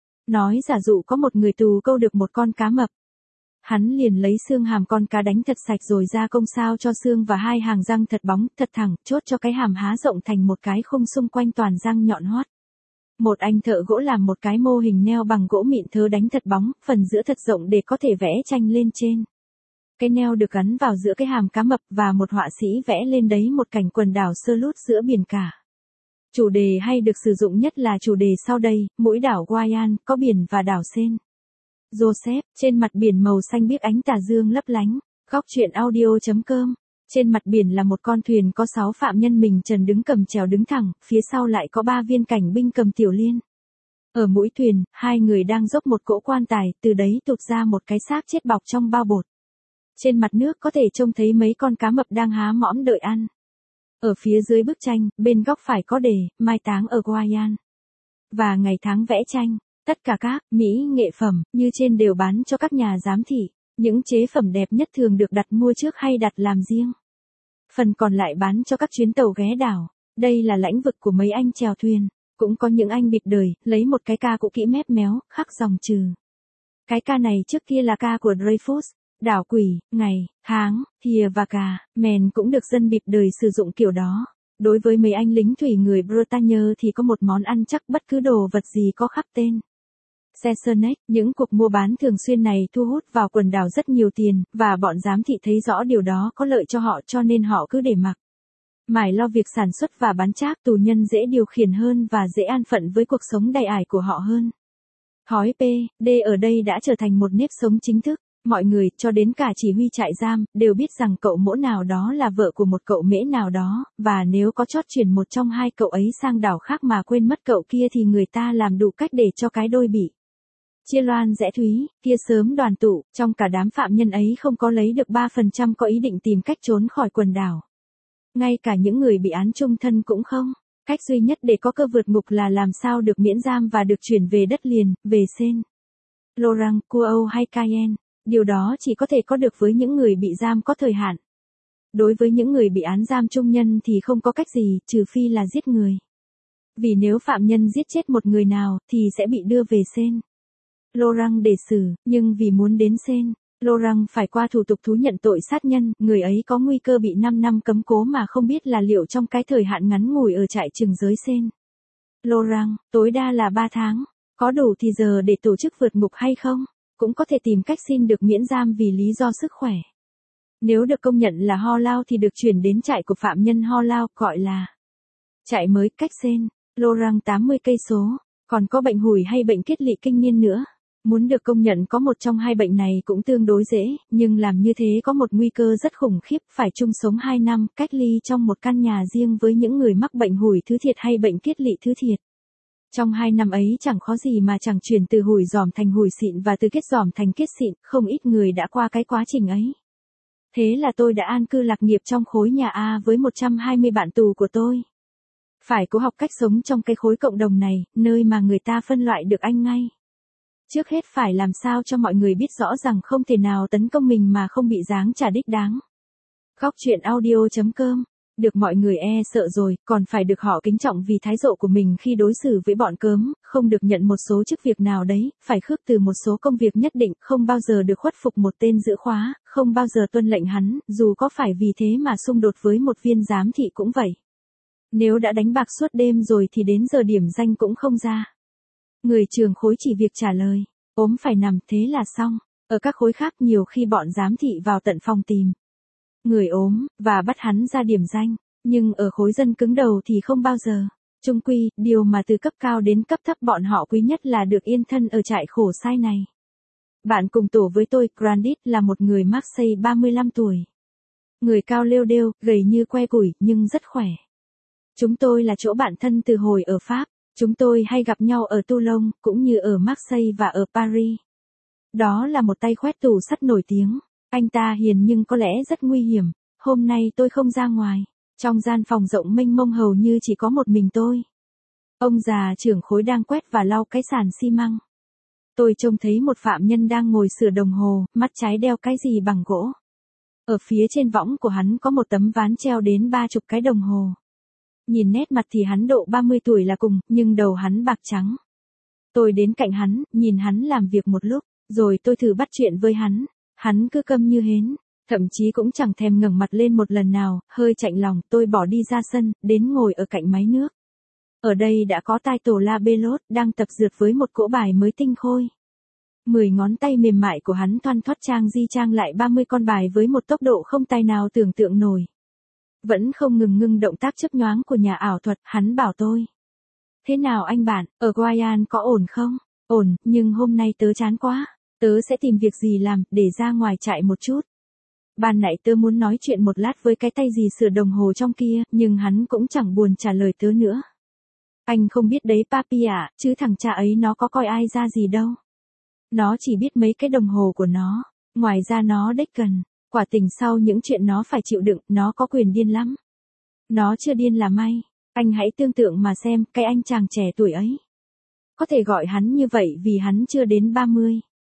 Nói giả dụ có một người tù câu được một con cá mập. Hắn liền lấy xương hàm con cá đánh thật sạch rồi gia công sao cho xương và hai hàng răng thật bóng, thật thẳng, chốt cho cái hàm há rộng thành một cái khung xung quanh toàn răng nhọn hoắt. Một anh thợ gỗ làm một cái mô hình neo bằng gỗ mịn thớ đánh thật bóng, phần giữa thật rộng để có thể vẽ tranh lên trên. Cái neo được gắn vào giữa cái hàm cá mập và một họa sĩ vẽ lên đấy một cảnh quần đảo sơ lút giữa biển cả. Chủ đề hay được sử dụng nhất là chủ đề sau đây, mũi đảo Guayan, có biển và đảo Sen. Joseph, trên mặt biển màu xanh biếc ánh tà dương lấp lánh. Góc truyện audio chấm com. Trên mặt biển là một con thuyền có sáu phạm nhân mình trần đứng cầm chèo đứng thẳng, phía sau lại có ba viên cảnh binh cầm tiểu liên. Ở mũi thuyền, hai người đang dốc một cỗ quan tài, từ đấy tụt ra một cái xác chết bọc trong bao bột. Trên mặt nước có thể trông thấy mấy con cá mập đang há mõm đợi ăn. Ở phía dưới bức tranh, bên góc phải có đề, mai táng ở Guayan. Và ngày tháng vẽ tranh. Tất cả các mỹ nghệ phẩm như trên đều bán cho các nhà giám thị. Những chế phẩm đẹp nhất thường được đặt mua trước hay đặt làm riêng. Phần còn lại bán cho các chuyến tàu ghé đảo. Đây là lãnh vực của mấy anh chèo thuyền. Cũng có những anh bịp đời, lấy một cái ca cũ kỹ mép méo, khắc dòng trừ. Cái ca này trước kia là ca của Dreyfus. Đảo quỷ, ngày, tháng, thìa và cà, mèn cũng được dân bịp đời sử dụng kiểu đó. Đối với mấy anh lính thủy người Bretagne thì có một món ăn chắc bất cứ đồ vật gì có khắc tên. Sesonet, những cuộc mua bán thường xuyên này thu hút vào quần đảo rất nhiều tiền, và bọn giám thị thấy rõ điều đó có lợi cho họ cho nên họ cứ để mặc. Mải lo việc sản xuất và bán trác, tù nhân dễ điều khiển hơn và dễ an phận với cuộc sống đầy ải của họ hơn. Thói P, D ở đây đã trở thành một nếp sống chính thức. Mọi người, cho đến cả chỉ huy trại giam, đều biết rằng cậu mỗ nào đó là vợ của một cậu mễ nào đó, và nếu có chót chuyển một trong hai cậu ấy sang đảo khác mà quên mất cậu kia thì người ta làm đủ cách để cho cái đôi bị chia loan rẽ thúy, kia sớm đoàn tụ. Trong cả đám phạm nhân ấy không có lấy được ba phần trăm có ý định tìm cách trốn khỏi quần đảo. Ngay cả những người bị án chung thân cũng không. Cách duy nhất để có cơ vượt ngục là làm sao được miễn giam và được chuyển về đất liền, về Sen, Laurent, Cuau hay Cayenne. Điều đó chỉ có thể có được với những người bị giam có thời hạn. Đối với những người bị án giam chung nhân thì không có cách gì, trừ phi là giết người. Vì nếu phạm nhân giết chết một người nào, thì sẽ bị đưa về Sen, Laurent để xử, nhưng vì muốn đến Sen, Laurent phải qua thủ tục thú nhận tội sát nhân, người ấy có nguy cơ bị năm năm cấm cố mà không biết là liệu trong cái thời hạn ngắn ngủi ở trại trừng giới Sen, Laurent, tối đa là ba tháng, có đủ thì giờ để tổ chức vượt ngục hay không? Cũng có thể tìm cách xin được miễn giam vì lý do sức khỏe. Nếu được công nhận là Ho Lao thì được chuyển đến trại của phạm nhân Ho Lao, gọi là trại mới, cách Sen, Laurent tám mươi cây số. Còn có bệnh hủi hay bệnh kiết lỵ kinh niên nữa. Muốn được công nhận có một trong hai bệnh này cũng tương đối dễ, nhưng làm như thế có một nguy cơ rất khủng khiếp, phải chung sống hai năm, cách ly trong một căn nhà riêng với những người mắc bệnh hủi thứ thiệt hay bệnh kiết lỵ thứ thiệt. Trong hai năm ấy chẳng khó gì mà chẳng chuyển từ hủi giòm thành hủi xịn và từ kết giòm thành kết xịn, không ít người đã qua cái quá trình ấy. Thế là tôi đã an cư lạc nghiệp trong khối nhà A với một trăm hai mươi bạn tù của tôi. Phải cố học cách sống trong cái khối cộng đồng này, nơi mà người ta phân loại được anh ngay. Trước hết phải làm sao cho mọi người biết rõ rằng không thể nào tấn công mình mà không bị giáng trả đích đáng. Góc chuyện audio chấm com. Được mọi người e sợ rồi, còn phải được họ kính trọng vì thái độ của mình khi đối xử với bọn cớm, không được nhận một số chức việc nào đấy, phải khước từ một số công việc nhất định, không bao giờ được khuất phục một tên giữ khóa, không bao giờ tuân lệnh hắn, dù có phải vì thế mà xung đột với một viên giám thị cũng vậy. Nếu đã đánh bạc suốt đêm rồi thì đến giờ điểm danh cũng không ra. Người trường khối chỉ việc trả lời, ốm phải nằm, thế là xong. Ở các khối khác nhiều khi bọn giám thị vào tận phòng tìm người ốm, và bắt hắn ra điểm danh, nhưng ở khối dân cứng đầu thì không bao giờ. Chung quy, điều mà từ cấp cao đến cấp thấp bọn họ quý nhất là được yên thân ở trại khổ sai này. Bạn cùng tổ với tôi, Grandit, là một người Marseille ba mươi lăm tuổi. Người cao lêu đêu, gầy như que củi, nhưng rất khỏe. Chúng tôi là chỗ bạn thân từ hồi ở Pháp. Chúng tôi hay gặp nhau ở Toulon, cũng như ở Marseille và ở Paris. Đó là một tay khoét tủ sắt nổi tiếng. Anh ta hiền nhưng có lẽ rất nguy hiểm. Hôm nay tôi không ra ngoài. Trong gian phòng rộng mênh mông hầu như chỉ có một mình tôi. Ông già trưởng khối đang quét và lau cái sàn xi măng. Tôi trông thấy một phạm nhân đang ngồi sửa đồng hồ, mắt trái đeo cái gì bằng gỗ. Ở phía trên võng của hắn có một tấm ván treo đến ba chục cái đồng hồ. Nhìn nét mặt thì hắn độ ba mươi tuổi là cùng, nhưng đầu hắn bạc trắng. Tôi đến cạnh hắn, nhìn hắn làm việc một lúc, rồi tôi thử bắt chuyện với hắn. Hắn cứ câm như hến, thậm chí cũng chẳng thèm ngẩng mặt lên một lần nào, hơi chạnh lòng, tôi bỏ đi ra sân, đến ngồi ở cạnh máy nước. Ở đây đã có tai tổ La Belot, đang tập dượt với một cỗ bài mới tinh khôi. Mười ngón tay mềm mại của hắn thoăn thoắt trang di trang lại ba mươi con bài với một tốc độ không tài nào tưởng tượng nổi. Vẫn không ngừng ngưng động tác chớp nhoáng của nhà ảo thuật, hắn bảo tôi. Thế nào anh bạn, ở Guayan có ổn không? Ổn, nhưng hôm nay tớ chán quá. Tớ sẽ tìm việc gì làm, để ra ngoài chạy một chút. Ban nãy tớ muốn nói chuyện một lát với cái tay gì sửa đồng hồ trong kia, nhưng hắn cũng chẳng buồn trả lời tớ nữa. Anh không biết đấy Papi ạ, chứ thằng cha ấy nó có coi ai ra gì đâu. Nó chỉ biết mấy cái đồng hồ của nó, ngoài ra nó đếch cần. Quả tình sau những chuyện nó phải chịu đựng, nó có quyền điên lắm. Nó chưa điên là may. Anh hãy tưởng tượng mà xem, cái anh chàng trẻ tuổi ấy. Có thể gọi hắn như vậy vì hắn chưa đến ba mươi.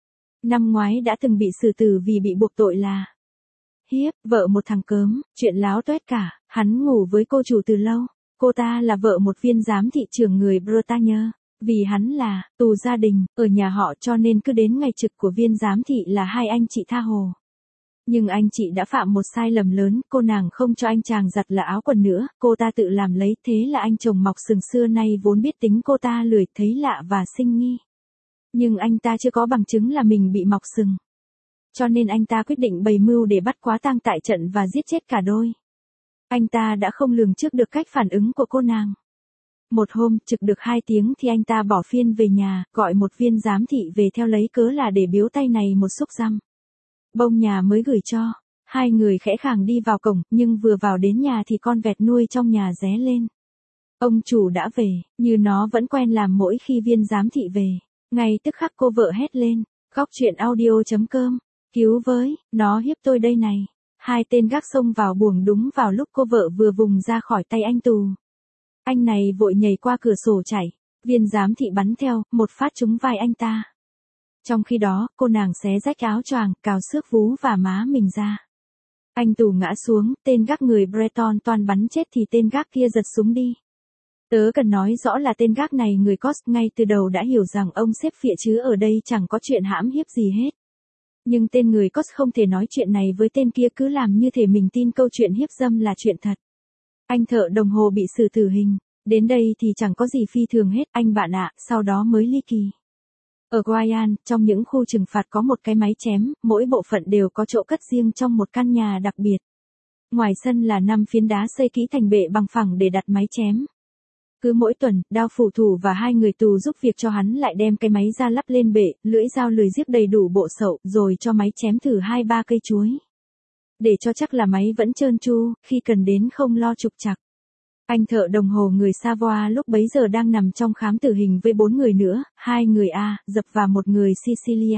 Năm ngoái đã từng bị xử tử vì bị buộc tội là hiếp vợ một thằng cớm, chuyện láo tuét cả, hắn ngủ với cô chủ từ lâu. Cô ta là vợ một viên giám thị trưởng người Bretagne. Vì hắn là tù gia đình, ở nhà họ cho nên cứ đến ngày trực của viên giám thị là hai anh chị tha hồ. Nhưng anh chị đã phạm một sai lầm lớn, cô nàng không cho anh chàng giặt là áo quần nữa, cô ta tự làm lấy, thế là anh chồng mọc sừng xưa nay vốn biết tính cô ta lười, thấy lạ và sinh nghi. Nhưng anh ta chưa có bằng chứng là mình bị mọc sừng. Cho nên anh ta quyết định bày mưu để bắt quá tang tại trận và giết chết cả đôi. Anh ta đã không lường trước được cách phản ứng của cô nàng. Một hôm, trực được hai tiếng thì anh ta bỏ phiên về nhà, gọi một viên giám thị về theo lấy cớ là để biếu tay này một xúc răm. Bông nhà mới gửi cho. Hai người khẽ khàng đi vào cổng, nhưng vừa vào đến nhà thì con vẹt nuôi trong nhà ré lên. Ông chủ đã về, như nó vẫn quen làm mỗi khi viên giám thị về. Ngay tức khắc cô vợ hét lên. Góc chuyện audio chấm com. Cứu với, nó hiếp tôi đây này. Hai tên gác xông vào buồng đúng vào lúc cô vợ vừa vùng ra khỏi tay anh tù. Anh này vội nhảy qua cửa sổ chạy. Viên giám thị bắn theo, một phát trúng vai anh ta. Trong khi đó, cô nàng xé rách áo choàng, cào xước vú và má mình ra. Anh tù ngã xuống, tên gác người Breton toàn bắn chết thì tên gác kia giật súng đi. Tớ cần nói rõ là tên gác này người Cos ngay từ đầu đã hiểu rằng ông xếp phịa chứ ở đây chẳng có chuyện hãm hiếp gì hết. Nhưng tên người Cos không thể nói chuyện này với tên kia, cứ làm như thể mình tin câu chuyện hiếp dâm là chuyện thật. Anh thợ đồng hồ bị xử tử hình. Đến đây thì chẳng có gì phi thường hết, anh bạn ạ, sau đó mới ly kỳ. Ở Guayan, trong những khu trừng phạt có một cái máy chém, mỗi bộ phận đều có chỗ cất riêng trong một căn nhà đặc biệt. Ngoài sân là năm phiến đá xây kỹ thành bệ bằng phẳng để đặt máy chém. Cứ mỗi tuần, đao phủ thủ và hai người tù giúp việc cho hắn lại đem cái máy ra lắp lên bệ, lưỡi dao lười giết đầy đủ bộ sậu, rồi cho máy chém thử hai ba cây chuối. Để cho chắc là máy vẫn trơn tru, khi cần đến không lo trục trặc. Anh thợ đồng hồ người Savoie lúc bấy giờ đang nằm trong khám tử hình với bốn người nữa, hai người A, Dập và một người Sicilia.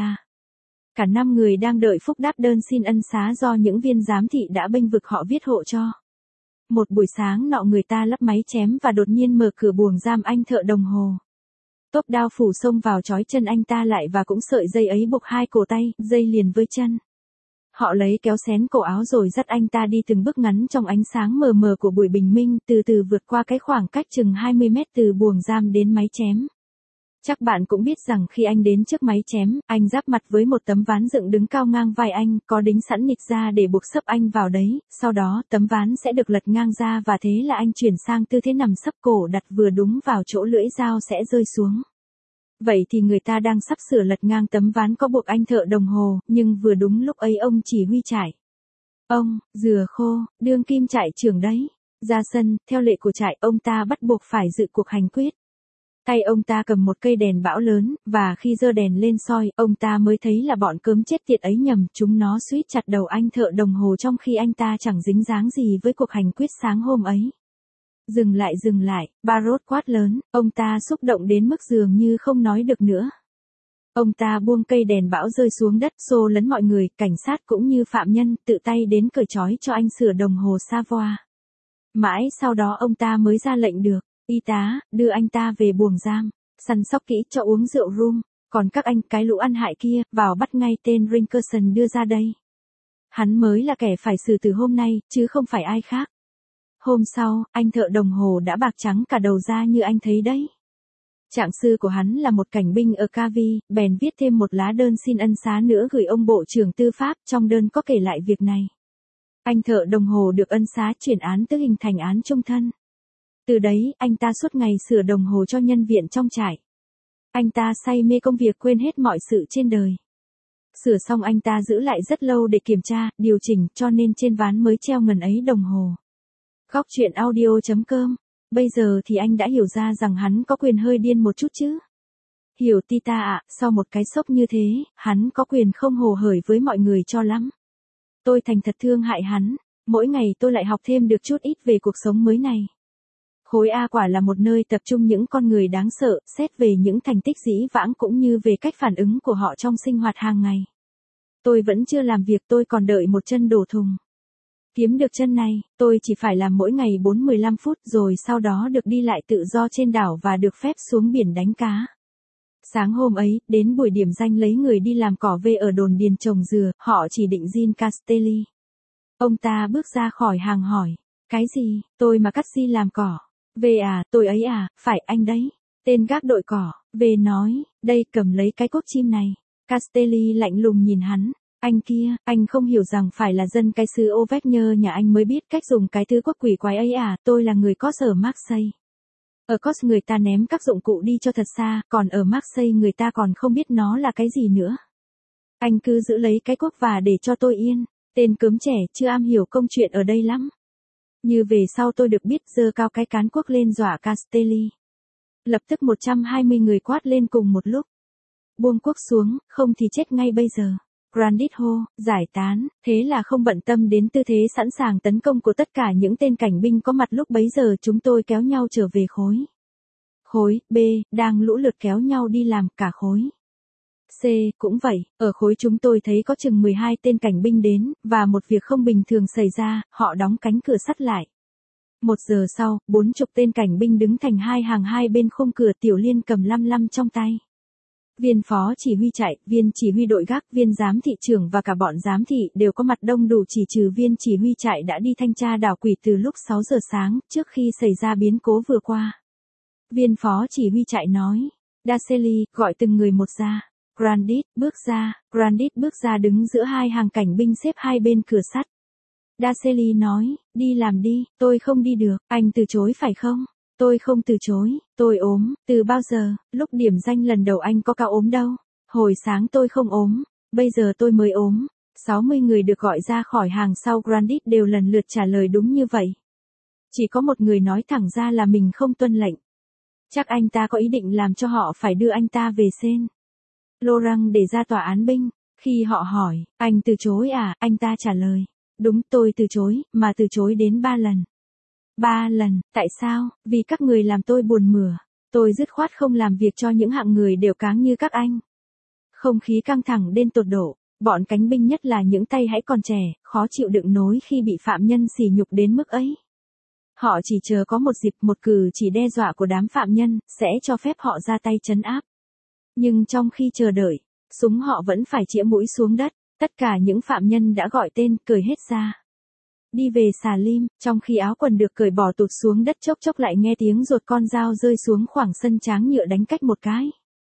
Cả năm người đang đợi phúc đáp đơn xin ân xá do những viên giám thị đã bênh vực họ viết hộ cho. Một buổi sáng nọ người ta lắp máy chém và đột nhiên mở cửa buồng giam anh thợ đồng hồ. Tốp đao phủ xông vào trói chân anh ta lại và cũng sợi dây ấy buộc hai cổ tay, dây liền với chân. Họ lấy kéo xén cổ áo rồi dắt anh ta đi từng bước ngắn trong ánh sáng mờ mờ của buổi bình minh, từ từ vượt qua cái khoảng cách chừng hai mươi mét từ buồng giam đến máy chém. Chắc bạn cũng biết rằng khi anh đến trước máy chém, anh giáp mặt với một tấm ván dựng đứng cao ngang vai anh, có đính sẵn nịt ra để buộc sấp anh vào đấy, sau đó tấm ván sẽ được lật ngang ra và thế là anh chuyển sang tư thế nằm sấp cổ đặt vừa đúng vào chỗ lưỡi dao sẽ rơi xuống. Vậy thì người ta đang sắp sửa lật ngang tấm ván có buộc anh thợ đồng hồ, nhưng vừa đúng lúc ấy ông chỉ huy trại. Ông, Dừa Khô, đương kim trại trưởng đấy. Ra sân, theo lệ của trại, ông ta bắt buộc phải dự cuộc hành quyết. Tay ông ta cầm một cây đèn bão lớn, và khi giơ đèn lên soi, ông ta mới thấy là bọn cớm chết tiệt ấy nhầm, chúng nó suýt chặt đầu anh thợ đồng hồ trong khi anh ta chẳng dính dáng gì với cuộc hành quyết sáng hôm ấy. Dừng lại dừng lại, Barrot quát lớn, ông ta xúc động đến mức dường như không nói được nữa. Ông ta buông cây đèn bão rơi xuống đất, xô lấn mọi người, cảnh sát cũng như phạm nhân, tự tay đến cởi trói cho anh sửa đồng hồ Savoie. Mãi sau đó ông ta mới ra lệnh được, y tá, đưa anh ta về buồng giam, săn sóc kỹ cho uống rượu rum, còn các anh cái lũ ăn hại kia, vào bắt ngay tên Rinkerson đưa ra đây. Hắn mới là kẻ phải xử từ hôm nay, chứ không phải ai khác. Hôm sau, anh thợ đồng hồ đã bạc trắng cả đầu ra như anh thấy đấy. Trạng sư của hắn là một cảnh binh ở Cavi, bèn viết thêm một lá đơn xin ân xá nữa gửi ông Bộ trưởng Tư pháp, trong đơn có kể lại việc này. Anh thợ đồng hồ được ân xá chuyển án tử hình thành án chung thân. Từ đấy, anh ta suốt ngày sửa đồng hồ cho nhân viện trong trại. Anh ta say mê công việc quên hết mọi sự trên đời. Sửa xong anh ta giữ lại rất lâu để kiểm tra, điều chỉnh, cho nên trên ván mới treo ngần ấy đồng hồ. Góc truyện audio chấm com. Bây giờ thì anh đã hiểu ra rằng hắn có quyền hơi điên một chút chứ. Hiểu Tita ạ, sau một cái sốc như thế, hắn có quyền không hồ hởi với mọi người cho lắm. Tôi thành thật thương hại hắn, mỗi ngày tôi lại học thêm được chút ít về cuộc sống mới này. Khối A quả là một nơi tập trung những con người đáng sợ, xét về những thành tích dĩ vãng cũng như về cách phản ứng của họ trong sinh hoạt hàng ngày. Tôi vẫn chưa làm việc, tôi còn đợi một chân đổ thùng. Kiếm được chân này, tôi chỉ phải làm mỗi ngày bốn mười lăm phút rồi sau đó được đi lại tự do trên đảo và được phép xuống biển đánh cá. Sáng hôm ấy, đến buổi điểm danh lấy người đi làm cỏ về ở đồn điền trồng dừa, họ chỉ định Jean Castelli. Ông ta bước ra khỏi hàng hỏi, cái gì, tôi mà cắt di làm cỏ. Về à, tôi ấy à, phải anh đấy. Tên gác đội cỏ, về nói, đây cầm lấy cái cốt chim này. Castelli lạnh lùng nhìn hắn. Anh kia, anh không hiểu rằng phải là dân cái xứ Auvergne nhà anh mới biết cách dùng cái thứ quốc quỷ quái ấy à, tôi là người Cos ở Marseille. Ở Cos người ta ném các dụng cụ đi cho thật xa, còn ở Marseille người ta còn không biết nó là cái gì nữa. Anh cứ giữ lấy cái cuốc và để cho tôi yên, tên cớm trẻ chưa am hiểu công chuyện ở đây lắm. Như về sau tôi được biết giơ cao cái cán cuốc lên dọa Castelli. Lập tức một trăm hai mươi người quát lên cùng một lúc. Buông cuốc xuống, không thì chết ngay bây giờ. Grandit hô, giải tán, thế là không bận tâm đến tư thế sẵn sàng tấn công của tất cả những tên cảnh binh có mặt lúc bấy giờ chúng tôi kéo nhau trở về khối. Khối B, đang lũ lượt kéo nhau đi làm cả khối. C, cũng vậy, ở khối chúng tôi thấy có chừng mười hai tên cảnh binh đến, và một việc không bình thường xảy ra, họ đóng cánh cửa sắt lại. Một giờ sau, bốn chục tên cảnh binh đứng thành hai hàng hai bên khung cửa, Tiểu Liên cầm lăm lăm trong tay. Viên phó chỉ huy trại, viên chỉ huy đội gác, viên giám thị trưởng và cả bọn giám thị đều có mặt đông đủ chỉ trừ viên chỉ huy trại đã đi thanh tra đảo quỷ từ lúc sáu giờ sáng, trước khi xảy ra biến cố vừa qua. Viên phó chỉ huy trại nói, Dacelli, gọi từng người một ra. Grandit, bước ra, Grandit bước ra đứng giữa hai hàng cảnh binh xếp hai bên cửa sắt. Dacelli nói, đi làm đi, tôi không đi được, anh từ chối phải không? Tôi không từ chối, tôi ốm, từ bao giờ, lúc điểm danh lần đầu anh có cao ốm đâu. Hồi sáng tôi không ốm, bây giờ tôi mới ốm. sáu mươi người được gọi ra khỏi hàng sau Grandit đều lần lượt trả lời đúng như vậy. Chỉ có một người nói thẳng ra là mình không tuân lệnh. Chắc anh ta có ý định làm cho họ phải đưa anh ta về Saint Laurent để ra tòa án binh. Khi họ hỏi, anh từ chối à, anh ta trả lời. Đúng, tôi từ chối, mà từ chối đến ba lần. Ba lần, tại sao? Vì các người làm tôi buồn mửa. Tôi dứt khoát không làm việc cho những hạng người đều cáng như các anh. Không khí căng thẳng đến tột độ, bọn cánh binh nhất là những tay hãy còn trẻ, khó chịu đựng nỗi khi bị phạm nhân sỉ nhục đến mức ấy. Họ chỉ chờ có một dịp, một cử chỉ đe dọa của đám phạm nhân, sẽ cho phép họ ra tay trấn áp. Nhưng trong khi chờ đợi, súng họ vẫn phải chĩa mũi xuống đất, tất cả những phạm nhân đã gọi tên, cởi hết ra. Đi về xà lim, trong khi áo quần được cởi bỏ tụt xuống đất chốc chốc lại nghe tiếng ruột con dao rơi xuống khoảng sân tráng nhựa đánh cách một cái.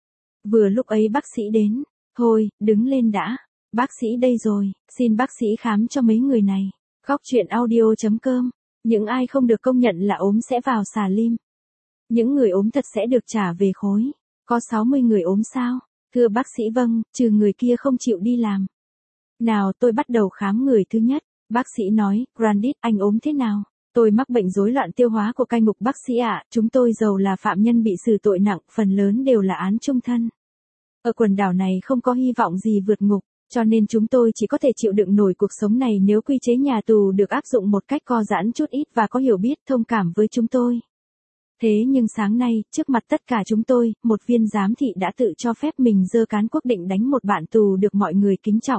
Vừa lúc ấy bác sĩ đến, thôi, đứng lên đã, bác sĩ đây rồi, xin bác sĩ khám cho mấy người này. Góc truyện audio chấm com, những ai không được công nhận là ốm sẽ vào xà lim. Những người ốm thật sẽ được trả về khối. Có sáu mươi người ốm sao? Thưa bác sĩ vâng, trừ người kia không chịu đi làm. Nào tôi bắt đầu khám người thứ nhất. Bác sĩ nói, Grandit, anh ốm thế nào? Tôi mắc bệnh rối loạn tiêu hóa của cai ngục bác sĩ ạ, chúng tôi giàu là phạm nhân bị xử tội nặng, phần lớn đều là án chung thân. Ở quần đảo này không có hy vọng gì vượt ngục, cho nên chúng tôi chỉ có thể chịu đựng nổi cuộc sống này nếu quy chế nhà tù được áp dụng một cách co giãn chút ít và có hiểu biết thông cảm với chúng tôi. Thế nhưng sáng nay, trước mặt tất cả chúng tôi, một viên giám thị đã tự cho phép mình giơ cán quốc định đánh một bạn tù được mọi người kính trọng.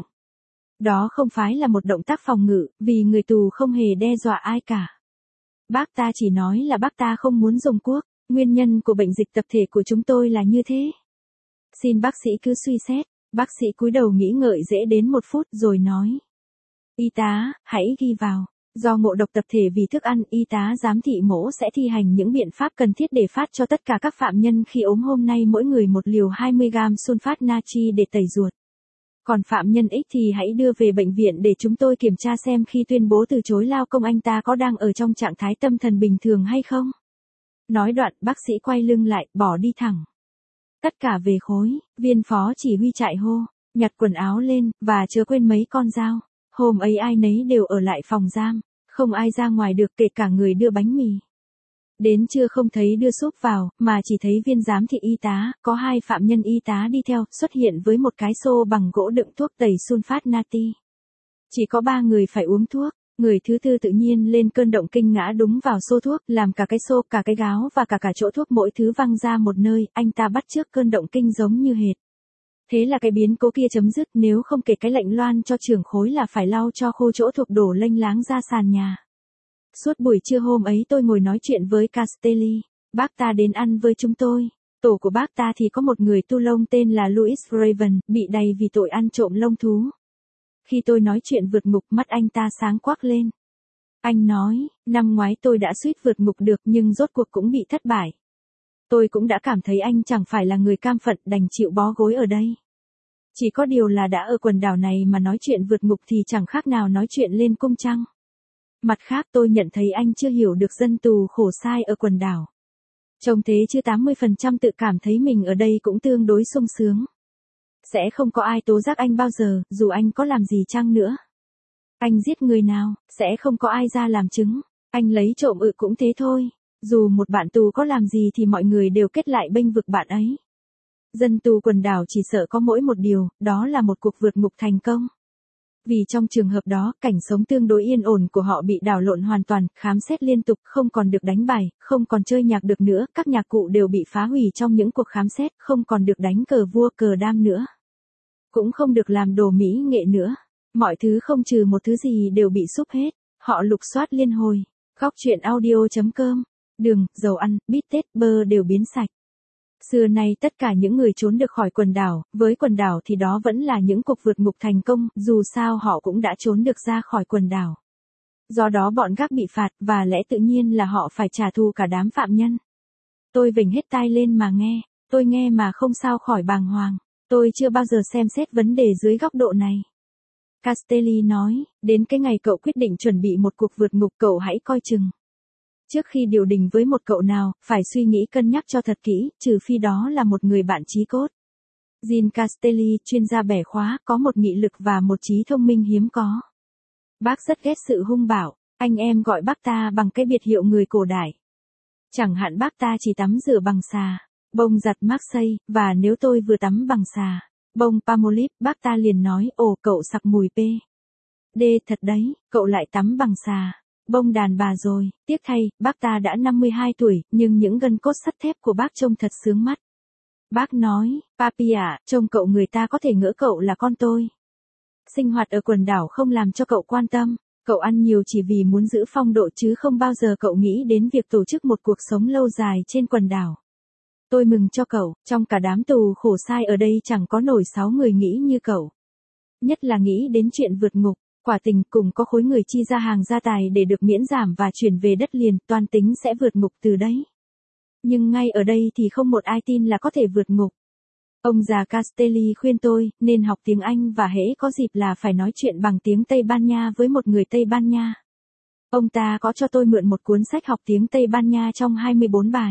Đó không phải là một động tác phòng ngự, vì người tù không hề đe dọa ai cả. Bác ta chỉ nói là bác ta không muốn dùng quốc, nguyên nhân của bệnh dịch tập thể của chúng tôi là như thế. Xin bác sĩ cứ suy xét, bác sĩ cúi đầu nghĩ ngợi dễ đến một phút rồi nói. Y tá, hãy ghi vào, do ngộ độc tập thể vì thức ăn, y tá giám thị mổ sẽ thi hành những biện pháp cần thiết để phát cho tất cả các phạm nhân khi ốm hôm nay mỗi người một liều hai mươi gam sunfat natri để tẩy ruột. Còn phạm nhân X thì hãy đưa về bệnh viện để chúng tôi kiểm tra xem khi tuyên bố từ chối lao công anh ta có đang ở trong trạng thái tâm thần bình thường hay không. Nói đoạn bác sĩ quay lưng lại, bỏ đi thẳng. Tất cả về khối, viên phó chỉ huy trại hô, nhặt quần áo lên, và chớ quên mấy con dao. Hôm ấy ai nấy đều ở lại phòng giam, không ai ra ngoài được kể cả người đưa bánh mì. Đến trưa không thấy đưa súp vào, mà chỉ thấy viên giám thị y tá, có hai phạm nhân y tá đi theo, xuất hiện với một cái xô bằng gỗ đựng thuốc tẩy sunfat natri. Chỉ có ba người phải uống thuốc, người thứ tư tự nhiên lên cơn động kinh ngã đúng vào xô thuốc, làm cả cái xô, cả cái gáo và cả cả chỗ thuốc mỗi thứ văng ra một nơi, anh ta bắt chước cơn động kinh giống như hệt. Thế là cái biến cố kia chấm dứt, nếu không kể cái lệnh loan cho trưởng khối là phải lau cho khô chỗ thuộc đổ lênh láng ra sàn nhà. Suốt buổi trưa hôm ấy tôi ngồi nói chuyện với Castelli, bác ta đến ăn với chúng tôi. Tổ của bác ta thì có một người tu lông tên là Louis Raven, bị đày vì tội ăn trộm lông thú. Khi tôi nói chuyện vượt ngục, mắt anh ta sáng quắc lên. Anh nói, năm ngoái tôi đã suýt vượt ngục được nhưng rốt cuộc cũng bị thất bại. Tôi cũng đã cảm thấy anh chẳng phải là người cam phận đành chịu bó gối ở đây. Chỉ có điều là đã ở quần đảo này mà nói chuyện vượt ngục thì chẳng khác nào nói chuyện lên cung trăng. Mặt khác tôi nhận thấy anh chưa hiểu được dân tù khổ sai ở quần đảo. Trông thế chứ tám mươi phần trăm tự cảm thấy mình ở đây cũng tương đối sung sướng. Sẽ không có ai tố giác anh bao giờ, dù anh có làm gì chăng nữa. Anh giết người nào, sẽ không có ai ra làm chứng. Anh lấy trộm ự cũng thế thôi. Dù một bạn tù có làm gì thì mọi người đều kết lại bênh vực bạn ấy. Dân tù quần đảo chỉ sợ có mỗi một điều, đó là một cuộc vượt ngục thành công. Vì trong trường hợp đó, cảnh sống tương đối yên ổn của họ bị đảo lộn hoàn toàn, khám xét liên tục, không còn được đánh bài, không còn chơi nhạc được nữa, các nhạc cụ đều bị phá hủy trong những cuộc khám xét, không còn được đánh cờ vua cờ đam nữa. Cũng không được làm đồ mỹ nghệ nữa. Mọi thứ không trừ một thứ gì đều bị xúc hết. Họ lục soát liên hồi. Góc truyện audio chấm com. Đường, dầu ăn, bít tết, bơ đều biến sạch. Xưa nay tất cả những người trốn được khỏi quần đảo, với quần đảo thì đó vẫn là những cuộc vượt ngục thành công, dù sao họ cũng đã trốn được ra khỏi quần đảo. Do đó bọn gác bị phạt, và lẽ tự nhiên là họ phải trả thù cả đám phạm nhân. Tôi vểnh hết tai lên mà nghe, tôi nghe mà không sao khỏi bàng hoàng. Tôi chưa bao giờ xem xét vấn đề dưới góc độ này. Castelli nói, đến cái ngày cậu quyết định chuẩn bị một cuộc vượt ngục cậu hãy coi chừng. Trước khi điều đình với một cậu nào, phải suy nghĩ cân nhắc cho thật kỹ, trừ phi đó là một người bạn chí cốt. Jean Castelli, chuyên gia bẻ khóa, có một nghị lực và một trí thông minh hiếm có. Bác rất ghét sự hung bạo, anh em gọi bác ta bằng cái biệt hiệu người cổ đại. Chẳng hạn bác ta chỉ tắm rửa bằng xà bông giặt Marseille, và nếu tôi vừa tắm bằng xà bông Palmolive, bác ta liền nói, ồ cậu sặc mùi p. D thật đấy, cậu lại tắm bằng xà bông đàn bà rồi. Tiếc thay, bác ta đã năm mươi hai tuổi, nhưng những gân cốt sắt thép của bác trông thật sướng mắt. Bác nói, Papi à, trông cậu người ta có thể ngỡ cậu là con tôi. Sinh hoạt ở quần đảo không làm cho cậu quan tâm, cậu ăn nhiều chỉ vì muốn giữ phong độ chứ không bao giờ cậu nghĩ đến việc tổ chức một cuộc sống lâu dài trên quần đảo. Tôi mừng cho cậu, trong cả đám tù khổ sai ở đây chẳng có nổi sáu người nghĩ như cậu. Nhất là nghĩ đến chuyện vượt ngục, quả tình cùng có khối người chi ra hàng gia tài để được miễn giảm và chuyển về đất liền, toan tính sẽ vượt ngục từ đấy. Nhưng ngay ở đây thì không một ai tin là có thể vượt ngục. Ông già Castelli khuyên tôi nên học tiếng Anh và hễ có dịp là phải nói chuyện bằng tiếng Tây Ban Nha với một người Tây Ban Nha. Ông ta có cho tôi mượn một cuốn sách học tiếng Tây Ban Nha trong hai mươi bốn bài.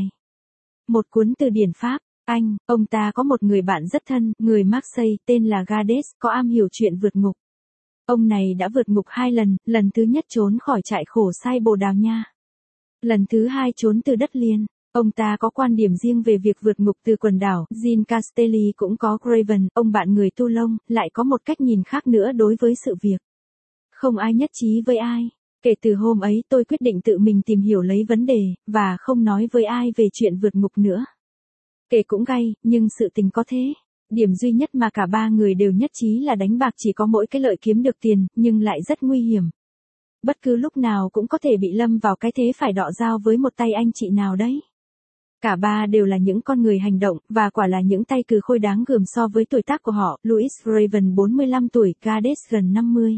Một cuốn từ điển Pháp, Anh. Ông ta có một người bạn rất thân, người Marseille, tên là Gades, có am hiểu chuyện vượt ngục. Ông này đã vượt ngục hai lần, lần thứ nhất trốn khỏi trại khổ sai Bồ Đào Nha. Lần thứ hai trốn từ đất liền. Ông ta có quan điểm riêng về việc vượt ngục từ quần đảo. Jean Castelli cũng có. Craven, ông bạn người Toulon, lại có một cách nhìn khác nữa đối với sự việc. Không ai nhất trí với ai. Kể từ hôm ấy tôi quyết định tự mình tìm hiểu lấy vấn đề, và không nói với ai về chuyện vượt ngục nữa. Kể cũng gay, nhưng sự tình có thế. Điểm duy nhất mà cả ba người đều nhất trí là đánh bạc chỉ có mỗi cái lợi kiếm được tiền, nhưng lại rất nguy hiểm. Bất cứ lúc nào cũng có thể bị lâm vào cái thế phải đọ dao với một tay anh chị nào đấy. Cả ba đều là những con người hành động, và quả là những tay cừ khôi đáng gờm so với tuổi tác của họ. Louis Craven bốn mươi lăm tuổi, Gades gần năm mươi.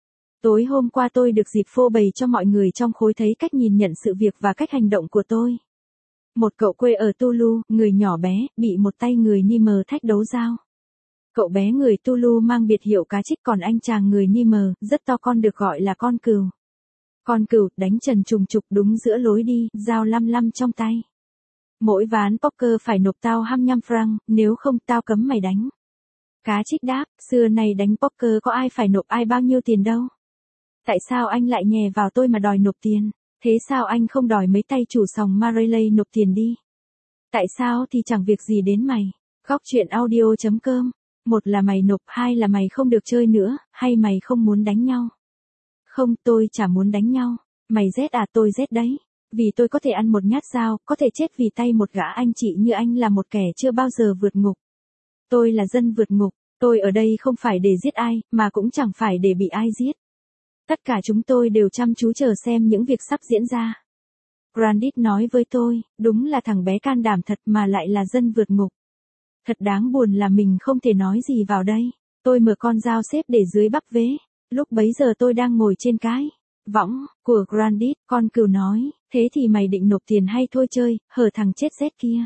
Tối hôm qua tôi được dịp phô bày cho mọi người trong khối thấy cách nhìn nhận sự việc và cách hành động của tôi. Một cậu quê ở Tulu, người nhỏ bé, bị một tay người Nimer thách đấu dao. Cậu bé người Tulu mang biệt hiệu cá trích, còn anh chàng người Nimer, rất to con, được gọi là con cừu. Con cừu đánh trần trùng trục đúng giữa lối đi, dao lăm lăm trong tay. Mỗi ván poker phải nộp tao hai mươi lăm franc, nếu không tao cấm mày đánh. Cá trích đáp, xưa này đánh poker có ai phải nộp ai bao nhiêu tiền đâu. Tại sao anh lại nhè vào tôi mà đòi nộp tiền? Thế sao anh không đòi mấy tay chủ sòng Marley nộp tiền đi? Tại sao thì chẳng việc gì đến mày. Góc truyện audio chấm com. Một là mày nộp, hai là mày không được chơi nữa, hay mày không muốn đánh nhau? Không, tôi chả muốn đánh nhau. Mày rét à? Tôi rét đấy. Vì tôi có thể ăn một nhát dao, có thể chết vì tay một gã anh chị như anh là một kẻ chưa bao giờ vượt ngục. Tôi là dân vượt ngục. Tôi ở đây không phải để giết ai, mà cũng chẳng phải để bị ai giết. Tất cả chúng tôi đều chăm chú chờ xem những việc sắp diễn ra. Grandit nói với tôi, đúng là thằng bé can đảm thật mà lại là dân vượt ngục. Thật đáng buồn là mình không thể nói gì vào đây. Tôi mở con dao xếp để dưới bắp vế. Lúc bấy giờ tôi đang ngồi trên cái võng của Grandit. Con cừu nói, thế thì mày định nộp tiền hay thôi chơi, hở thằng chết rét kia.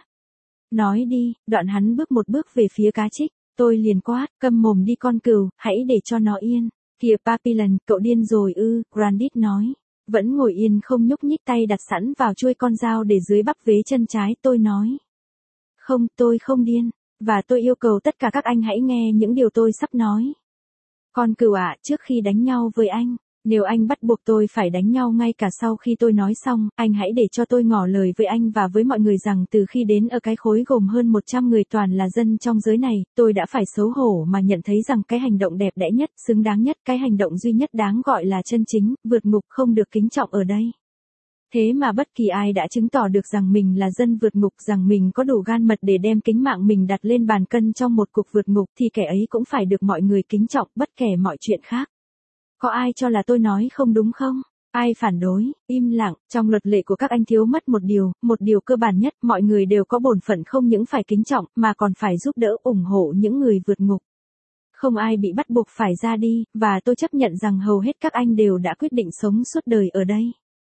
Nói đi. Đoạn hắn bước một bước về phía cá trích. Tôi liền quát, câm mồm đi con cừu, hãy để cho nó yên. Kìa Papillon, cậu điên rồi ư? Grandit nói. Vẫn ngồi yên không nhúc nhích, tay đặt sẵn vào chuôi con dao để dưới bắp vế chân trái. Tôi nói. Không, tôi không điên. Và tôi yêu cầu tất cả các anh hãy nghe những điều tôi sắp nói. Con cừu ạ, trước khi đánh nhau với anh, nếu anh bắt buộc tôi phải đánh nhau ngay cả sau khi tôi nói xong, anh hãy để cho tôi ngỏ lời với anh và với mọi người rằng từ khi đến ở cái khối gồm hơn một trăm người toàn là dân trong giới này, tôi đã phải xấu hổ mà nhận thấy rằng cái hành động đẹp đẽ nhất, xứng đáng nhất, cái hành động duy nhất đáng gọi là chân chính, vượt ngục không được kính trọng ở đây. Thế mà bất kỳ ai đã chứng tỏ được rằng mình là dân vượt ngục, rằng mình có đủ gan mật để đem tính mạng mình đặt lên bàn cân trong một cuộc vượt ngục thì kẻ ấy cũng phải được mọi người kính trọng, bất kể mọi chuyện khác. Có ai cho là tôi nói không đúng không? Ai phản đối? Im lặng. Trong luật lệ của các anh thiếu mất một điều, một điều cơ bản nhất, mọi người đều có bổn phận không những phải kính trọng, mà còn phải giúp đỡ ủng hộ những người vượt ngục. Không ai bị bắt buộc phải ra đi, và tôi chấp nhận rằng hầu hết các anh đều đã quyết định sống suốt đời ở đây.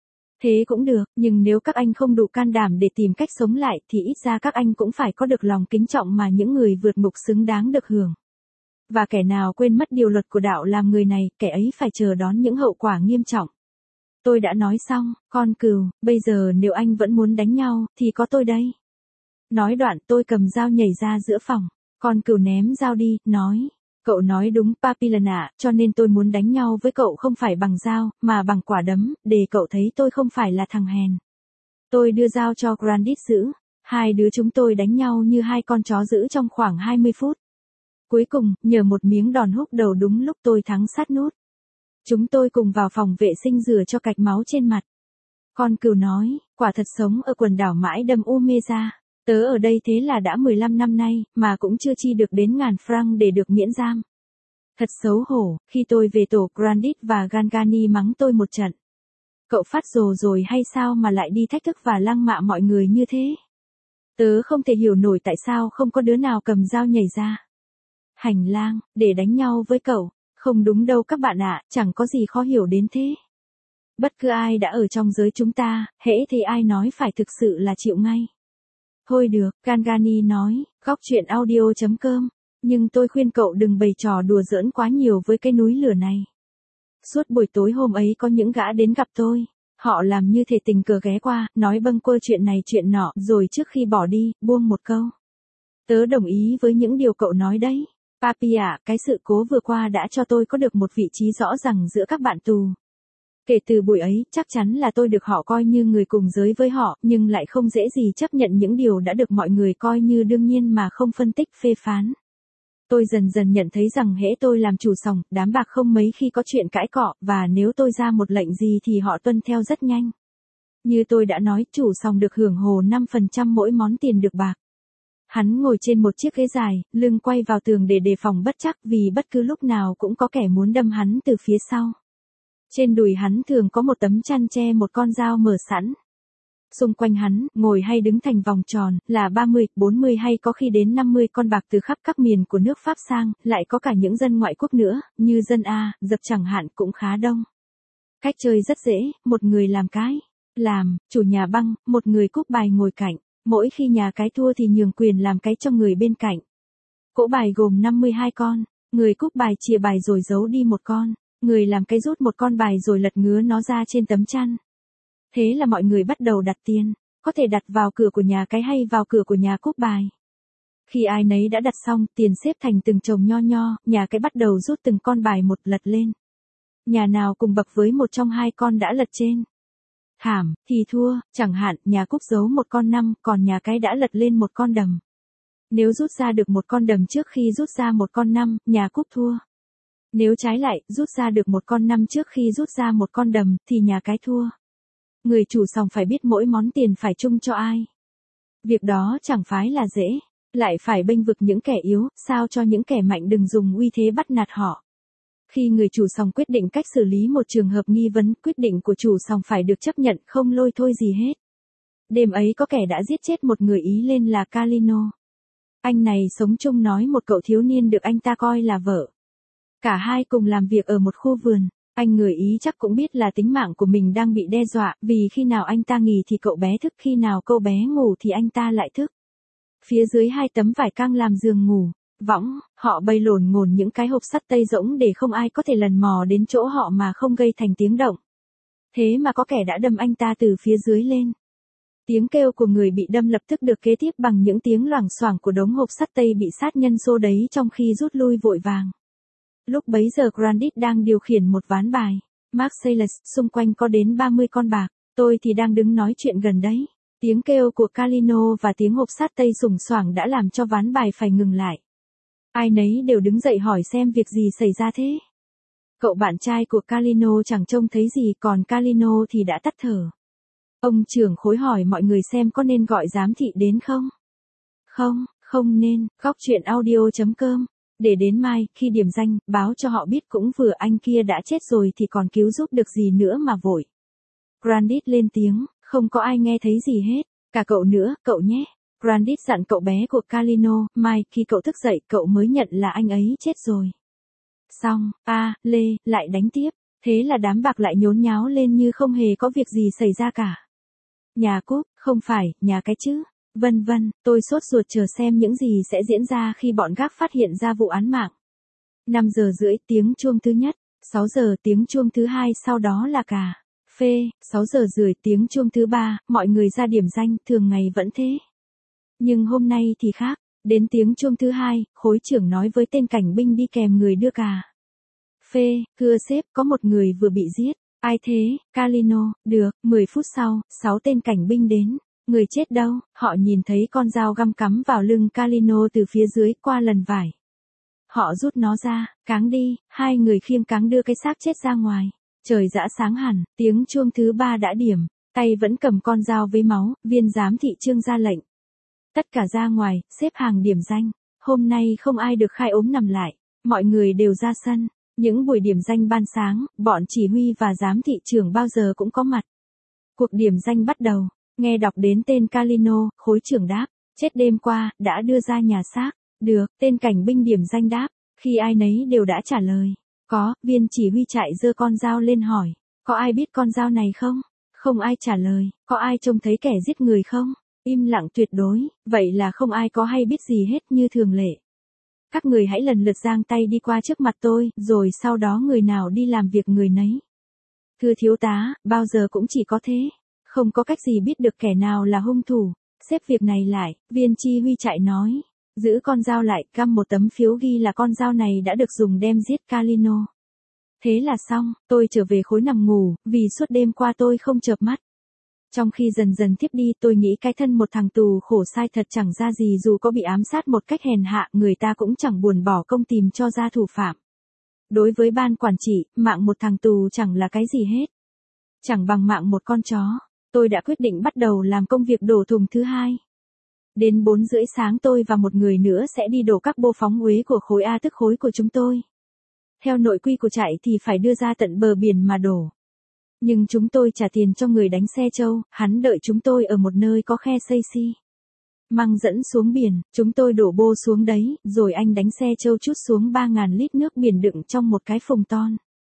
Thế cũng được, nhưng nếu các anh không đủ can đảm để tìm cách sống lại thì ít ra các anh cũng phải có được lòng kính trọng mà những người vượt ngục xứng đáng được hưởng. Và kẻ nào quên mất điều luật của đạo làm người này, kẻ ấy phải chờ đón những hậu quả nghiêm trọng. Tôi đã nói xong, con cừu, bây giờ nếu anh vẫn muốn đánh nhau, thì có tôi đây. Nói đoạn tôi cầm dao nhảy ra giữa phòng. Con cừu ném dao đi, nói. Cậu nói đúng Papillon ạ, cho nên tôi muốn đánh nhau với cậu không phải bằng dao, mà bằng quả đấm, để cậu thấy tôi không phải là thằng hèn. Tôi đưa dao cho Grandit giữ. Hai đứa chúng tôi đánh nhau như hai con chó dữ trong khoảng hai mươi phút. Cuối cùng, nhờ một miếng đòn húc đầu đúng lúc tôi thắng sát nút. Chúng tôi cùng vào phòng vệ sinh rửa cho cạch máu trên mặt. Con cừu nói, quả thật sống ở quần đảo mãi đâm u mê ra. Tớ ở đây thế là đã mười lăm năm nay, mà cũng chưa chi được đến ngàn franc để được miễn giam. Thật xấu hổ, khi tôi về tổ Grandit và Gangani mắng tôi một trận. Cậu phát rồ rồi hay sao mà lại đi thách thức và lăng mạ mọi người như thế? Tớ không thể hiểu nổi tại sao không có đứa nào cầm dao nhảy ra hành lang, để đánh nhau với cậu. Không đúng đâu các bạn ạ, chẳng có gì khó hiểu đến thế. Bất cứ ai đã ở trong giới chúng ta, hễ thì ai nói phải thực sự là chịu ngay. Thôi được, Gangani nói, góc chuyện audio chấm com. Nhưng tôi khuyên cậu đừng bày trò đùa giỡn quá nhiều với cái núi lửa này. Suốt buổi tối hôm ấy có những gã đến gặp tôi. Họ làm như thể tình cờ ghé qua, nói bâng quơ chuyện này chuyện nọ, rồi trước khi bỏ đi, buông một câu. Tớ đồng ý với những điều cậu nói đấy. Papi ạ, cái sự cố vừa qua đã cho tôi có được một vị trí rõ ràng giữa các bạn tù. Kể từ buổi ấy, chắc chắn là tôi được họ coi như người cùng giới với họ, nhưng lại không dễ gì chấp nhận những điều đã được mọi người coi như đương nhiên mà không phân tích phê phán. Tôi dần dần nhận thấy rằng hễ tôi làm chủ sòng, đám bạc không mấy khi có chuyện cãi cọ, và nếu tôi ra một lệnh gì thì họ tuân theo rất nhanh. Như tôi đã nói, chủ sòng được hưởng hồ năm phần trăm mỗi món tiền được bạc. Hắn ngồi trên một chiếc ghế dài, lưng quay vào tường để đề phòng bất trắc vì bất cứ lúc nào cũng có kẻ muốn đâm hắn từ phía sau. Trên đùi hắn thường có một tấm chăn che một con dao mở sẵn. Xung quanh hắn, ngồi hay đứng thành vòng tròn, là ba mươi, bốn mươi hay có khi đến năm mươi con bạc từ khắp các miền của nước Pháp sang, lại có cả những dân ngoại quốc nữa, như dân A, Dập chẳng hạn cũng khá đông. Cách chơi rất dễ, một người làm cái, làm, chủ nhà băng, một người cúp bài ngồi cạnh, mỗi khi nhà cái thua thì nhường quyền làm cái cho người bên cạnh. Cỗ bài gồm năm mươi hai con, người cúp bài chìa bài rồi giấu đi một con, người làm cái rút một con bài rồi lật ngứa nó ra trên tấm chăn. Thế là mọi người bắt đầu đặt tiền, có thể đặt vào cửa của nhà cái hay vào cửa của nhà cúp bài. Khi ai nấy đã đặt xong, tiền xếp thành từng chồng nho nho, nhà cái bắt đầu rút từng con bài một lật lên. Nhà nào cùng bậc với một trong hai con đã lật trên thảm, thì thua, chẳng hạn, nhà cúp giấu một con năm, còn nhà cái đã lật lên một con đầm. Nếu rút ra được một con đầm trước khi rút ra một con năm, nhà cúp thua. Nếu trái lại, rút ra được một con năm trước khi rút ra một con đầm, thì nhà cái thua. Người chủ sòng phải biết mỗi món tiền phải chung cho ai. Việc đó chẳng phải là dễ, lại phải bênh vực những kẻ yếu, sao cho những kẻ mạnh đừng dùng uy thế bắt nạt họ. Khi người chủ sòng quyết định cách xử lý một trường hợp nghi vấn, quyết định của chủ sòng phải được chấp nhận, không lôi thôi gì hết. Đêm ấy có kẻ đã giết chết một người Ý lên là Carlino. Anh này sống chung nói một cậu thiếu niên được anh ta coi là vợ. Cả hai cùng làm việc ở một khu vườn. Anh người Ý chắc cũng biết là tính mạng của mình đang bị đe dọa, vì khi nào anh ta nghỉ thì cậu bé thức, khi nào cậu bé ngủ thì anh ta lại thức. Phía dưới hai tấm vải căng làm giường ngủ, võng, họ bày lổn ngổn những cái hộp sắt tây rỗng để không ai có thể lần mò đến chỗ họ mà không gây thành tiếng động. Thế mà có kẻ đã đâm anh ta từ phía dưới lên. Tiếng kêu của người bị đâm lập tức được kế tiếp bằng những tiếng loảng xoảng của đống hộp sắt tây bị sát nhân xô đấy trong khi rút lui vội vàng. Lúc bấy giờ Grandit đang điều khiển một ván bài. Marseilles, xung quanh có đến ba mươi con bạc. Tôi thì đang đứng nói chuyện gần đấy. Tiếng kêu của Carlino và tiếng hộp sắt tây sùng soảng đã làm cho ván bài phải ngừng lại. Ai nấy đều đứng dậy hỏi xem việc gì xảy ra thế. Cậu bạn trai của Carlino chẳng trông thấy gì, còn Carlino thì đã tắt thở. Ông trưởng khối hỏi mọi người xem có nên gọi giám thị đến không? Không, không nên. Góc chuyện audio chấm com. Để đến mai, khi điểm danh, báo cho họ biết cũng vừa, anh kia đã chết rồi thì còn cứu giúp được gì nữa mà vội. Grandit lên tiếng, không có ai nghe thấy gì hết, cả cậu nữa, cậu nhé. Grandit dặn cậu bé của Carlino, mai, khi cậu thức dậy, cậu mới nhận là anh ấy chết rồi. Xong, a, à, Lê, lại đánh tiếp, thế là đám bạc lại nhốn nháo lên như không hề có việc gì xảy ra cả. Nhà cúp, không phải, nhà cái chứ. Vân vân, tôi sốt ruột chờ xem những gì sẽ diễn ra khi bọn gác phát hiện ra vụ án mạng. năm giờ rưỡi tiếng chuông thứ nhất, sáu giờ tiếng chuông thứ hai, sau đó là cà phê, sáu giờ rưỡi tiếng chuông thứ ba, mọi người ra điểm danh, thường ngày vẫn thế. Nhưng hôm nay thì khác, đến tiếng chuông thứ hai, khối trưởng nói với tên cảnh binh đi kèm người đưa cà phê, thưa sếp, có một người vừa bị giết. Ai thế, Carlino, được, mười phút sau, sáu tên cảnh binh đến. Người chết đâu, họ nhìn thấy con dao găm cắm vào lưng Carlino từ phía dưới qua lần vải. Họ rút nó ra, cáng đi, hai người khiêng cáng đưa cái xác chết ra ngoài. Trời dã sáng hẳn, tiếng chuông thứ ba đã điểm, tay vẫn cầm con dao với máu, viên giám thị Trương ra lệnh. Tất cả ra ngoài, xếp hàng điểm danh. Hôm nay không ai được khai ốm nằm lại, mọi người đều ra sân. Những buổi điểm danh ban sáng, bọn chỉ huy và giám thị trưởng bao giờ cũng có mặt. Cuộc điểm danh bắt đầu, nghe đọc đến tên Carlino, khối trưởng đáp, chết đêm qua, đã đưa ra nhà xác. Được, tên cảnh binh điểm danh đáp, khi ai nấy đều đã trả lời. Có, viên chỉ huy chạy giơ con dao lên hỏi, có ai biết con dao này không? Không ai trả lời, có ai trông thấy kẻ giết người không? Im lặng tuyệt đối, vậy là không ai có hay biết gì hết như thường lệ. Các người hãy lần lượt giang tay đi qua trước mặt tôi, rồi sau đó người nào đi làm việc người nấy. Thưa thiếu tá, bao giờ cũng chỉ có thế. Không có cách gì biết được kẻ nào là hung thủ. Xếp việc này lại, viên chi huy chạy nói. Giữ con dao lại, găm một tấm phiếu ghi là con dao này đã được dùng đem giết Carlino. Thế là xong, tôi trở về khối nằm ngủ, vì suốt đêm qua tôi không chợp mắt. Trong khi dần dần thiếp đi, tôi nghĩ cái thân một thằng tù khổ sai thật chẳng ra gì, dù có bị ám sát một cách hèn hạ, người ta cũng chẳng buồn bỏ công tìm cho ra thủ phạm. Đối với ban quản trị, mạng một thằng tù chẳng là cái gì hết. Chẳng bằng mạng một con chó. Tôi đã quyết định bắt đầu làm công việc đổ thùng thứ hai. Đến bốn rưỡi sáng tôi và một người nữa sẽ đi đổ các bô phóng uế của khối A tức khối của chúng tôi. Theo nội quy của trại thì phải đưa ra tận bờ biển mà đổ. Nhưng chúng tôi trả tiền cho người đánh xe trâu, hắn đợi chúng tôi ở một nơi có khe xây xi măng dẫn xuống biển, chúng tôi đổ bô xuống đấy, rồi anh đánh xe trâu trút xuống ba nghìn lít nước biển đựng trong một cái phồng ton.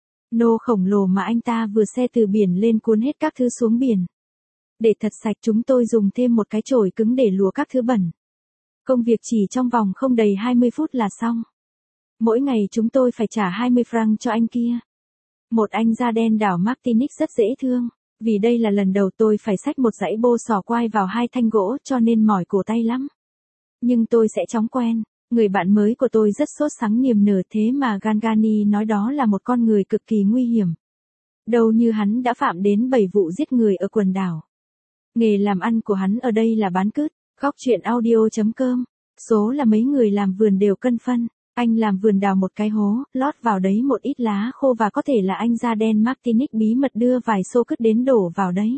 Nô khổng lồ mà anh ta vừa xe từ biển lên cuốn hết các thứ xuống biển. Để thật sạch chúng tôi dùng thêm một cái chổi cứng để lùa các thứ bẩn. Công việc chỉ trong vòng không đầy hai mươi phút là xong. Mỗi ngày chúng tôi phải trả hai mươi franc cho anh kia. Một anh da đen đảo Martinic rất dễ thương. Vì đây là lần đầu tôi phải xách một dãy bô sò quai vào hai thanh gỗ cho nên mỏi cổ tay lắm. Nhưng tôi sẽ chóng quen. Người bạn mới của tôi rất sốt sắng niềm nở, thế mà Gangani nói đó là một con người cực kỳ nguy hiểm. Đâu như hắn đã phạm đến bảy vụ giết người ở quần đảo. Nghề làm ăn của hắn ở đây là bán cứt. Góc truyện audio chấm com. Số là mấy người làm vườn đều cân phân. Anh làm vườn đào một cái hố, lót vào đấy một ít lá khô và có thể là anh da đen Martinic bí mật đưa vài xô cứt đến đổ vào đấy.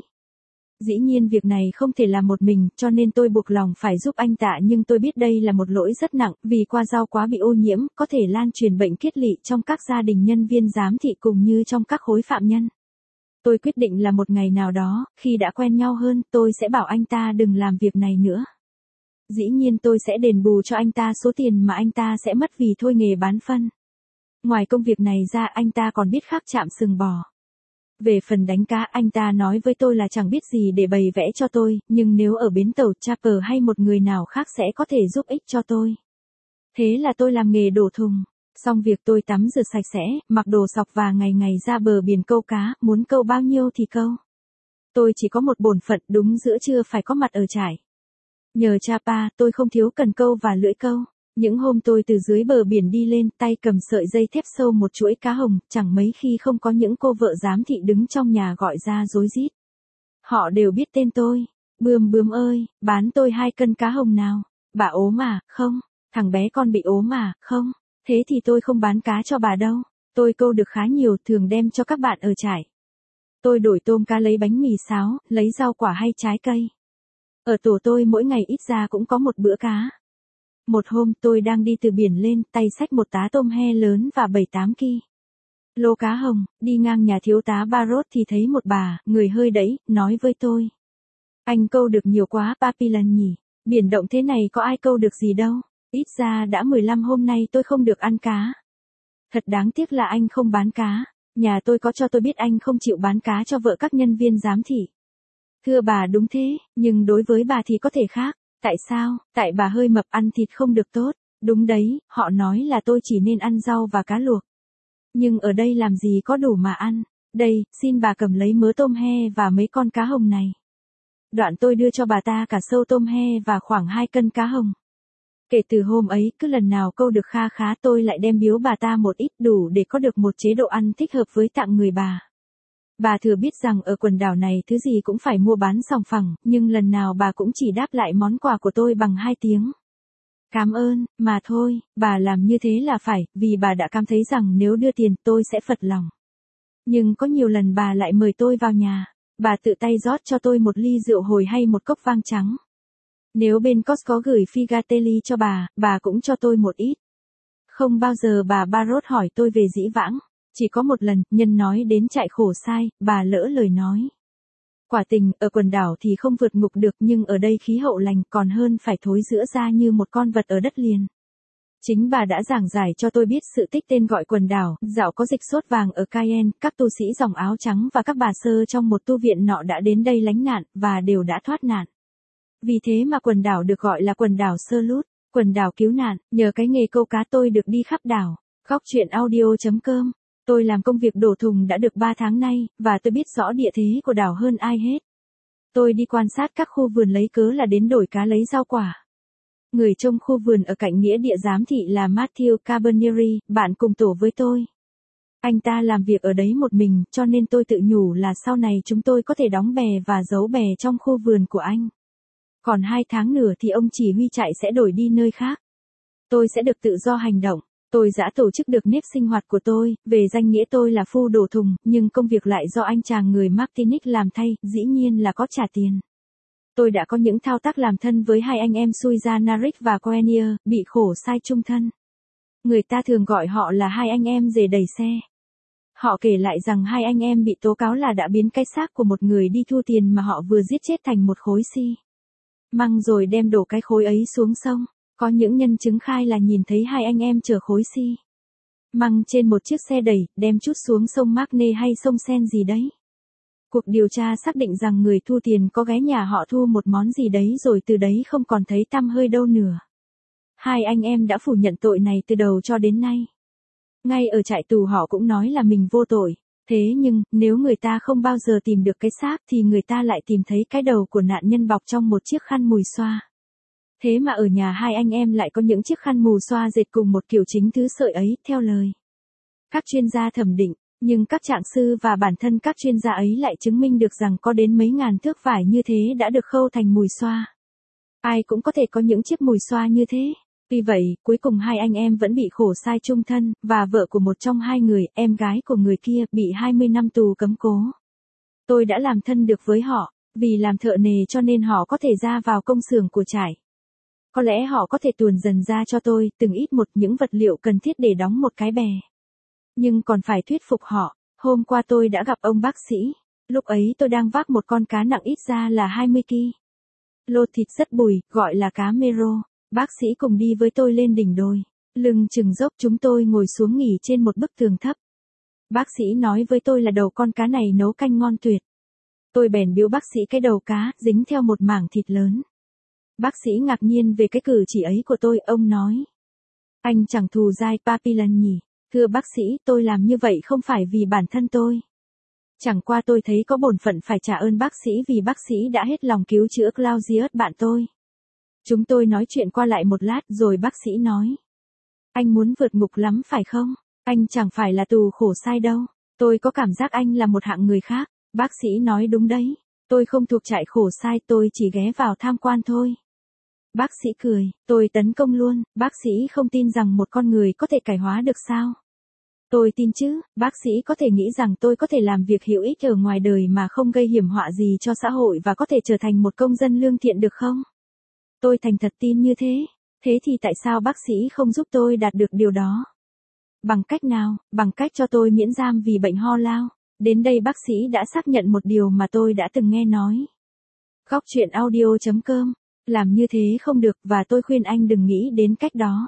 Dĩ nhiên việc này không thể làm một mình, cho nên tôi buộc lòng phải giúp anh ta, nhưng tôi biết đây là một lỗi rất nặng, vì qua rau quá bị ô nhiễm, có thể lan truyền bệnh kiết lỵ trong các gia đình nhân viên giám thị cùng như trong các khối phạm nhân. Tôi quyết định là một ngày nào đó, khi đã quen nhau hơn, tôi sẽ bảo anh ta đừng làm việc này nữa. Dĩ nhiên tôi sẽ đền bù cho anh ta số tiền mà anh ta sẽ mất vì thôi nghề bán phân. Ngoài công việc này ra anh ta còn biết khắc chạm sừng bò. Về phần đánh cá anh ta nói với tôi là chẳng biết gì để bày vẽ cho tôi, nhưng nếu ở bến tàu Chapel hay một người nào khác sẽ có thể giúp ích cho tôi. Thế là tôi làm nghề đổ thùng. Xong việc tôi tắm rửa sạch sẽ, mặc đồ sọc và ngày ngày ra bờ biển câu cá, muốn câu bao nhiêu thì câu. Tôi chỉ có một bổn phận, đúng giữa trưa phải có mặt ở trại. Nhờ cha pa, tôi không thiếu cần câu và lưỡi câu. Những hôm tôi từ dưới bờ biển đi lên, tay cầm sợi dây thép sâu một chuỗi cá hồng, chẳng mấy khi không có những cô vợ giám thị đứng trong nhà gọi ra rối rít. Họ đều biết tên tôi. Bươm bướm ơi, bán tôi hai cân cá hồng nào. Bà ốm à, không. Thằng bé con bị ốm à, không. Thế thì tôi không bán cá cho bà đâu. Tôi câu được khá nhiều, thường đem cho các bạn ở trại. Tôi đổi tôm cá lấy bánh mì xáo, lấy rau quả hay trái cây. Ở tổ tôi mỗi ngày ít ra cũng có một bữa cá. Một hôm tôi đang đi từ biển lên, tay xách một tá tôm he lớn và bảy tám ki lô cá hồng, đi ngang nhà thiếu tá Barrot thì thấy một bà, người hơi đẫy, nói với tôi. Anh câu được nhiều quá papi lần nhỉ, biển động thế này có ai câu được gì đâu, ít ra đã mười lăm hôm nay tôi không được ăn cá. Thật đáng tiếc là anh không bán cá, nhà tôi có cho tôi biết anh không chịu bán cá cho vợ các nhân viên giám thị. Thưa bà đúng thế, nhưng đối với bà thì có thể khác. Tại sao? Tại bà hơi mập ăn thịt không được tốt. Đúng đấy, họ nói là tôi chỉ nên ăn rau và cá luộc. Nhưng ở đây làm gì có đủ mà ăn. Đây, xin bà cầm lấy mớ tôm he và mấy con cá hồng này. Đoạn tôi đưa cho bà ta cả sâu tôm he và khoảng hai cân cá hồng. Kể từ hôm ấy, cứ lần nào câu được kha khá tôi lại đem biếu bà ta một ít đủ để có được một chế độ ăn thích hợp với tặng người bà. Bà thừa biết rằng ở quần đảo này thứ gì cũng phải mua bán sòng phẳng, nhưng lần nào bà cũng chỉ đáp lại món quà của tôi bằng hai tiếng. Cảm ơn, mà thôi, bà làm như thế là phải, vì bà đã cảm thấy rằng nếu đưa tiền tôi sẽ phật lòng. Nhưng có nhiều lần bà lại mời tôi vào nhà, bà tự tay rót cho tôi một ly rượu hồi hay một cốc vang trắng. Nếu bên Costco gửi Figatelli cho bà, bà cũng cho tôi một ít. Không bao giờ bà Barrot hỏi tôi về dĩ vãng. Chỉ có một lần, nhân nói đến trại khổ sai, bà lỡ lời nói. Quả tình, ở quần đảo thì không vượt ngục được nhưng ở đây khí hậu lành còn hơn phải thối rữa ra như một con vật ở đất liền. Chính bà đã giảng giải cho tôi biết sự tích tên gọi quần đảo, dạo có dịch sốt vàng ở Cayenne, các tu sĩ dòng áo trắng và các bà sơ trong một tu viện nọ đã đến đây lánh nạn, và đều đã thoát nạn. Vì thế mà quần đảo được gọi là quần đảo Sơ Lút, quần đảo cứu nạn, nhờ cái nghề câu cá tôi được đi khắp đảo. Góc truyện audio chấm com. Tôi làm công việc đổ thùng đã được ba tháng nay, và tôi biết rõ địa thế của đảo hơn ai hết. Tôi đi quan sát các khu vườn lấy cớ là đến đổi cá lấy rau quả. Người trông khu vườn ở cạnh nghĩa địa giám thị là Matthew Carbonieri, bạn cùng tổ với tôi. Anh ta làm việc ở đấy một mình, cho nên tôi tự nhủ là sau này chúng tôi có thể đóng bè và giấu bè trong khu vườn của anh. Còn hai tháng nữa thì ông chỉ huy chạy sẽ đổi đi nơi khác. Tôi sẽ được tự do hành động. Tôi đã tổ chức được nếp sinh hoạt của tôi, về danh nghĩa tôi là phu đổ thùng, nhưng công việc lại do anh chàng người Martinique làm thay, dĩ nhiên là có trả tiền. Tôi đã có những thao tác làm thân với hai anh em Suiza Narik và Coenier, bị khổ sai chung thân. Người ta thường gọi họ là hai anh em dề đẩy xe. Họ kể lại rằng hai anh em bị tố cáo là đã biến cái xác của một người đi thu tiền mà họ vừa giết chết thành một khối xi măng rồi đem đổ cái khối ấy xuống sông. Có những nhân chứng khai là nhìn thấy hai anh em chở khối xi măng trên một chiếc xe đẩy, đem chút xuống sông Marne hay sông Sen gì đấy. Cuộc điều tra xác định rằng người thu tiền có ghé nhà họ thu một món gì đấy rồi từ đấy không còn thấy tăm hơi đâu nữa. Hai anh em đã phủ nhận tội này từ đầu cho đến nay. Ngay ở trại tù họ cũng nói là mình vô tội. Thế nhưng, nếu người ta không bao giờ tìm được cái xác thì người ta lại tìm thấy cái đầu của nạn nhân bọc trong một chiếc khăn mùi xoa. Thế mà ở nhà hai anh em lại có những chiếc khăn mù xoa dệt cùng một kiểu chính thứ sợi ấy, theo lời các chuyên gia thẩm định, nhưng các trạng sư và bản thân các chuyên gia ấy lại chứng minh được rằng có đến mấy ngàn thước vải như thế đã được khâu thành mùi xoa. Ai cũng có thể có những chiếc mùi xoa như thế. Vì vậy, cuối cùng hai anh em vẫn bị khổ sai chung thân, và vợ của một trong hai người, em gái của người kia, bị hai mươi năm tù cấm cố. Tôi đã làm thân được với họ, vì làm thợ nề cho nên họ có thể ra vào công xưởng của trại. Có lẽ họ có thể tuồn dần ra cho tôi, từng ít một những vật liệu cần thiết để đóng một cái bè. Nhưng còn phải thuyết phục họ. Hôm qua tôi đã gặp ông bác sĩ. Lúc ấy tôi đang vác một con cá nặng ít ra là hai mươi ki lô thịt rất bùi, gọi là cá mero. Bác sĩ cùng đi với tôi lên đỉnh đồi. Lưng chừng dốc chúng tôi ngồi xuống nghỉ trên một bức tường thấp. Bác sĩ nói với tôi là đầu con cá này nấu canh ngon tuyệt. Tôi bèn biếu bác sĩ cái đầu cá, dính theo một mảng thịt lớn. Bác sĩ ngạc nhiên về cái cử chỉ ấy của tôi, ông nói. Anh chẳng thù dai Papillon nhỉ? Thưa bác sĩ, tôi làm như vậy không phải vì bản thân tôi. Chẳng qua tôi thấy có bổn phận phải trả ơn bác sĩ vì bác sĩ đã hết lòng cứu chữa Claudius bạn tôi. Chúng tôi nói chuyện qua lại một lát rồi bác sĩ nói. Anh muốn vượt ngục lắm phải không? Anh chẳng phải là tù khổ sai đâu. Tôi có cảm giác anh là một hạng người khác. Bác sĩ nói đúng đấy. Tôi không thuộc trại khổ sai, tôi chỉ ghé vào tham quan thôi. Bác sĩ cười, tôi tấn công luôn, bác sĩ không tin rằng một con người có thể cải hóa được sao? Tôi tin chứ, bác sĩ có thể nghĩ rằng tôi có thể làm việc hữu ích ở ngoài đời mà không gây hiểm họa gì cho xã hội và có thể trở thành một công dân lương thiện được không? Tôi thành thật tin như thế, thế thì tại sao bác sĩ không giúp tôi đạt được điều đó? Bằng cách nào? Bằng cách cho tôi miễn giam vì bệnh ho lao. Đến đây bác sĩ đã xác nhận một điều mà tôi đã từng nghe nói. Góc truyện audio chấm com. Làm như thế không được và tôi khuyên anh đừng nghĩ đến cách đó.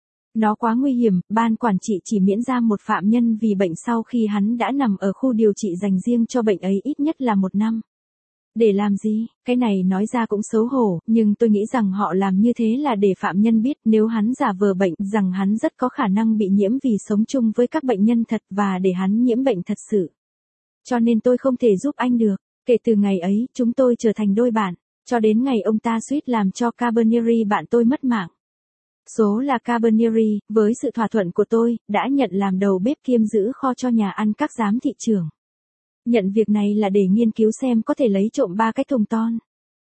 Nó quá nguy hiểm, ban quản trị chỉ miễn giam một phạm nhân vì bệnh sau khi hắn đã nằm ở khu điều trị dành riêng cho bệnh ấy ít nhất là một năm. Để làm gì? Cái này nói ra cũng xấu hổ, nhưng tôi nghĩ rằng họ làm như thế là để phạm nhân biết nếu hắn giả vờ bệnh rằng hắn rất có khả năng bị nhiễm vì sống chung với các bệnh nhân thật và để hắn nhiễm bệnh thật sự. Cho nên tôi không thể giúp anh được. Kể từ ngày ấy, chúng tôi trở thành đôi bạn. Cho đến ngày ông ta suýt làm cho Carbonieri bạn tôi mất mạng. Số là Carbonieri, với sự thỏa thuận của tôi, đã nhận làm đầu bếp kiêm giữ kho cho nhà ăn các giám thị trưởng. Nhận việc này là để nghiên cứu xem có thể lấy trộm ba cái thùng ton.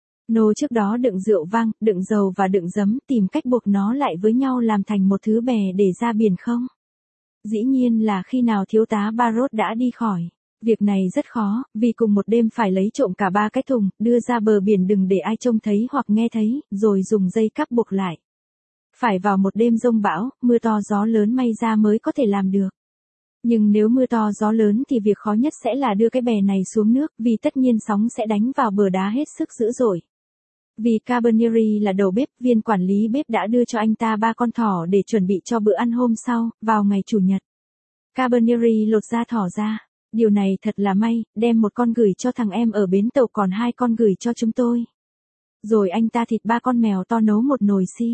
Nô trước đó đựng rượu vang, đựng dầu và đựng giấm, tìm cách buộc nó lại với nhau làm thành một thứ bè để ra biển không? Dĩ nhiên là khi nào thiếu tá Barrot đã đi khỏi. Việc này rất khó, vì cùng một đêm phải lấy trộm cả ba cái thùng, đưa ra bờ biển đừng để ai trông thấy hoặc nghe thấy, rồi dùng dây cáp buộc lại. Phải vào một đêm giông bão, mưa to gió lớn may ra mới có thể làm được. Nhưng nếu mưa to gió lớn thì việc khó nhất sẽ là đưa cái bè này xuống nước, vì tất nhiên sóng sẽ đánh vào bờ đá hết sức dữ dội. Vì Carbonieri là đầu bếp, viên quản lý bếp đã đưa cho anh ta ba con thỏ để chuẩn bị cho bữa ăn hôm sau, vào ngày Chủ nhật. Carbonieri lột da thỏ ra. Điều này thật là may, đem một con gửi cho thằng em ở bến tàu còn hai con gửi cho chúng tôi. Rồi anh ta thịt ba con mèo to nấu một nồi si.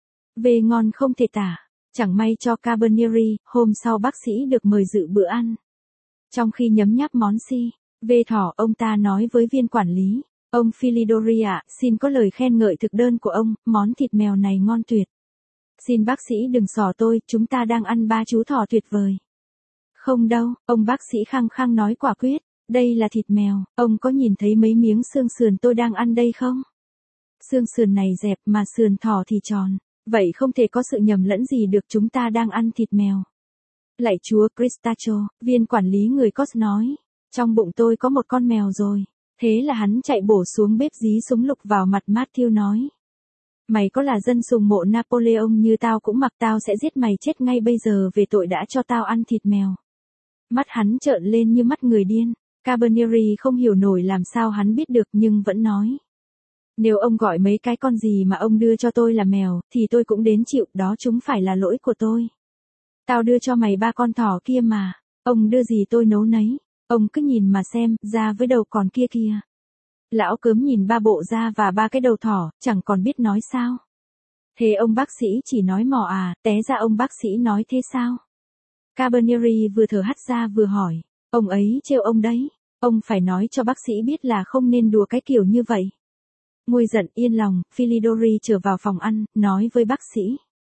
Về ngon không thể tả. Chẳng may cho Carbonieri, hôm sau bác sĩ được mời dự bữa ăn. Trong khi nhấm nháp món si, về thỏ, ông ta nói với viên quản lý, ông Philidori ạ, xin có lời khen ngợi thực đơn của ông, món thịt mèo này ngon tuyệt. Xin bác sĩ đừng xỏ tôi, chúng ta đang ăn ba chú thỏ tuyệt vời. Không đâu, ông bác sĩ khăng khăng nói quả quyết, đây là thịt mèo, ông có nhìn thấy mấy miếng xương sườn tôi đang ăn đây không? Xương sườn này dẹp mà sườn thỏ thì tròn. Vậy không thể có sự nhầm lẫn gì được, chúng ta đang ăn thịt mèo. Lạy Chúa Christacho, viên quản lý người Cos nói. Trong bụng tôi có một con mèo rồi. Thế là hắn chạy bổ xuống bếp dí súng lục vào mặt Matthew nói. Mày có là dân sùng mộ Napoleon như tao cũng mặc tao sẽ giết mày chết ngay bây giờ về tội đã cho tao ăn thịt mèo. Mắt hắn trợn lên như mắt người điên. Carbonieri không hiểu nổi làm sao hắn biết được nhưng vẫn nói. Nếu ông gọi mấy cái con gì mà ông đưa cho tôi là mèo, thì tôi cũng đến chịu, đó chúng phải là lỗi của tôi. Tao đưa cho mày ba con thỏ kia mà, ông đưa gì tôi nấu nấy, ông cứ nhìn mà xem, da với đầu còn kia kìa. Lão cớm nhìn ba bộ da và ba cái đầu thỏ, chẳng còn biết nói sao. Thế ông bác sĩ chỉ nói mò à, té ra ông bác sĩ nói thế sao? Carbonieri vừa thở hắt ra vừa hỏi, ông ấy trêu ông đấy, ông phải nói cho bác sĩ biết là không nên đùa cái kiểu như vậy. Nguôi giận yên lòng, Philidori trở vào phòng ăn, nói với bác sĩ.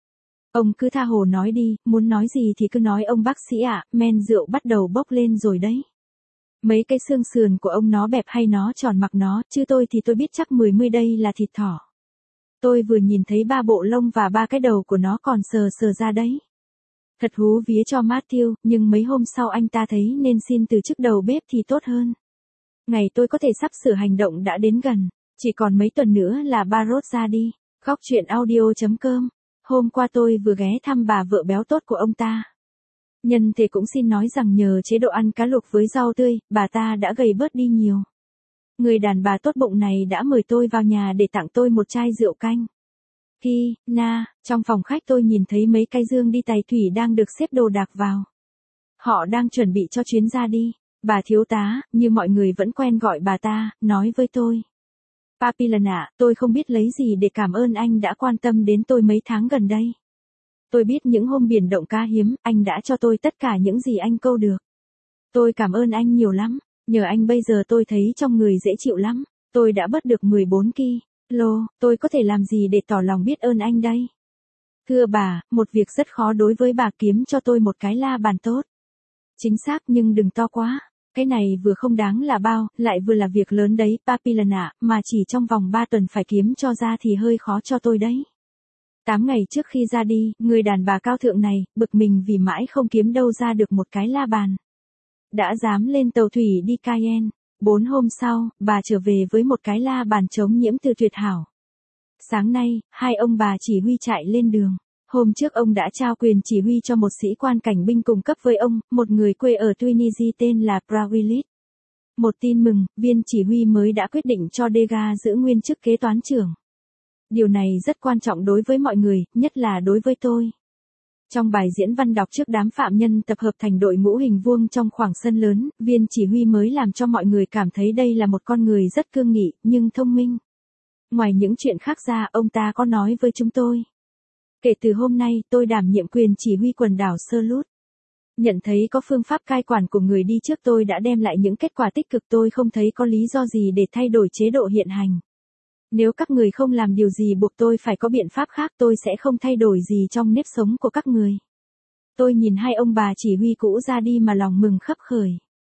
Ông cứ tha hồ nói đi, muốn nói gì thì cứ nói ông bác sĩ ạ, men rượu bắt đầu bốc lên rồi đấy. Mấy cái xương sườn của ông nó bẹp hay nó tròn mặc nó, chứ tôi thì tôi biết chắc mười mươi đây là thịt thỏ. Tôi vừa nhìn thấy ba bộ lông và ba cái đầu của nó còn sờ sờ ra đấy. Thật hú vía cho Matthew, nhưng mấy hôm sau anh ta thấy nên xin từ chức đầu bếp thì tốt hơn. Ngày tôi có thể sắp sửa hành động đã đến gần. Chỉ còn mấy tuần nữa là Barrot ra đi. Góc chuyện audio chấm com. Hôm qua tôi vừa ghé thăm bà vợ béo tốt của ông ta. Nhân thể cũng xin nói rằng nhờ chế độ ăn cá luộc với rau tươi, bà ta đã gầy bớt đi nhiều. Người đàn bà tốt bụng này đã mời tôi vào nhà để tặng tôi một chai rượu canh. Hi, na, trong phòng khách tôi nhìn thấy mấy cái dương đi tày thủy đang được xếp đồ đạc vào. Họ đang chuẩn bị cho chuyến ra đi. Bà thiếu tá, như mọi người vẫn quen gọi bà ta, nói với tôi. Papillon ạ, tôi không biết lấy gì để cảm ơn anh đã quan tâm đến tôi mấy tháng gần đây. Tôi biết những hôm biển động cá hiếm, anh đã cho tôi tất cả những gì anh câu được. Tôi cảm ơn anh nhiều lắm, nhờ anh bây giờ tôi thấy trong người dễ chịu lắm, tôi đã bớt được mười bốn ki lô, tôi có thể làm gì để tỏ lòng biết ơn anh đây? Thưa bà, một việc rất khó đối với bà kiếm cho tôi một cái la bàn tốt. Chính xác nhưng đừng to quá. Cái này vừa không đáng là bao, lại vừa là việc lớn đấy, Papillon ạ, mà chỉ trong vòng ba tuần phải kiếm cho ra thì hơi khó cho tôi đấy. Tám ngày trước khi ra đi, người đàn bà cao thượng này, bực mình vì mãi không kiếm đâu ra được một cái la bàn. Đã dám lên tàu thủy đi Cayenne. Bốn hôm sau, bà trở về với một cái la bàn chống nhiễm từ tuyệt hảo. Sáng nay, hai ông bà chỉ huy chạy lên đường. Hôm trước ông đã trao quyền chỉ huy cho một sĩ quan cảnh binh cùng cấp với ông, một người quê ở Tunisia tên là Prawillit. Một tin mừng, viên chỉ huy mới đã quyết định cho Degas giữ nguyên chức kế toán trưởng. Điều này rất quan trọng đối với mọi người, nhất là đối với tôi. Trong bài diễn văn đọc trước đám phạm nhân tập hợp thành đội ngũ hình vuông trong khoảng sân lớn, viên chỉ huy mới làm cho mọi người cảm thấy đây là một con người rất cương nghị, nhưng thông minh. Ngoài những chuyện khác ra, ông ta có nói với chúng tôi. Kể từ hôm nay, tôi đảm nhiệm quyền chỉ huy quần đảo Slut. Nhận thấy có phương pháp cai quản của người đi trước tôi đã đem lại những kết quả tích cực, tôi không thấy có lý do gì để thay đổi chế độ hiện hành. Nếu các người không làm điều gì buộc tôi phải có biện pháp khác, tôi sẽ không thay đổi gì trong nếp sống của các người. Tôi nhìn hai ông bà chỉ huy cũ ra đi mà lòng mừng khấp khởi.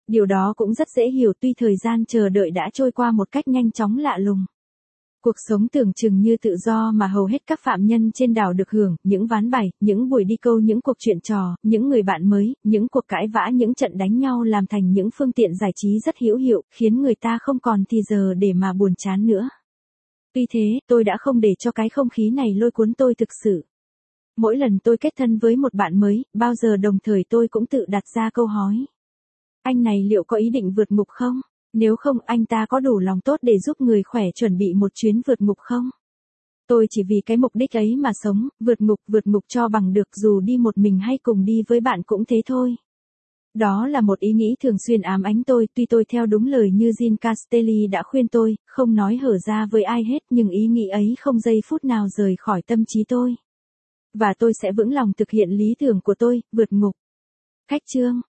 Điều đó cũng rất dễ hiểu tuy thời gian chờ đợi đã trôi qua một cách nhanh chóng lạ lùng. Cuộc sống tưởng chừng như tự do mà hầu hết các phạm nhân trên đảo được hưởng, những ván bài, những buổi đi câu, những cuộc chuyện trò, những người bạn mới, những cuộc cãi vã, những trận đánh nhau làm thành những phương tiện giải trí rất hữu hiệu, khiến người ta không còn thì giờ để mà buồn chán nữa. Tuy thế, tôi đã không để cho cái không khí này lôi cuốn tôi thực sự. Mỗi lần tôi kết thân với một bạn mới, bao giờ đồng thời tôi cũng tự đặt ra câu hỏi. Anh này liệu có ý định vượt ngục không? Nếu không, anh ta có đủ lòng tốt để giúp người khỏe chuẩn bị một chuyến vượt ngục không? Tôi chỉ vì cái mục đích ấy mà sống, vượt ngục, vượt ngục cho bằng được dù đi một mình hay cùng đi với bạn cũng thế thôi. Đó là một ý nghĩ thường xuyên ám ảnh tôi, tuy tôi theo đúng lời như Jim Castelli đã khuyên tôi, không nói hở ra với ai hết, nhưng ý nghĩ ấy không giây phút nào rời khỏi tâm trí tôi. Và tôi sẽ vững lòng thực hiện lý tưởng của tôi, vượt ngục. Khách chương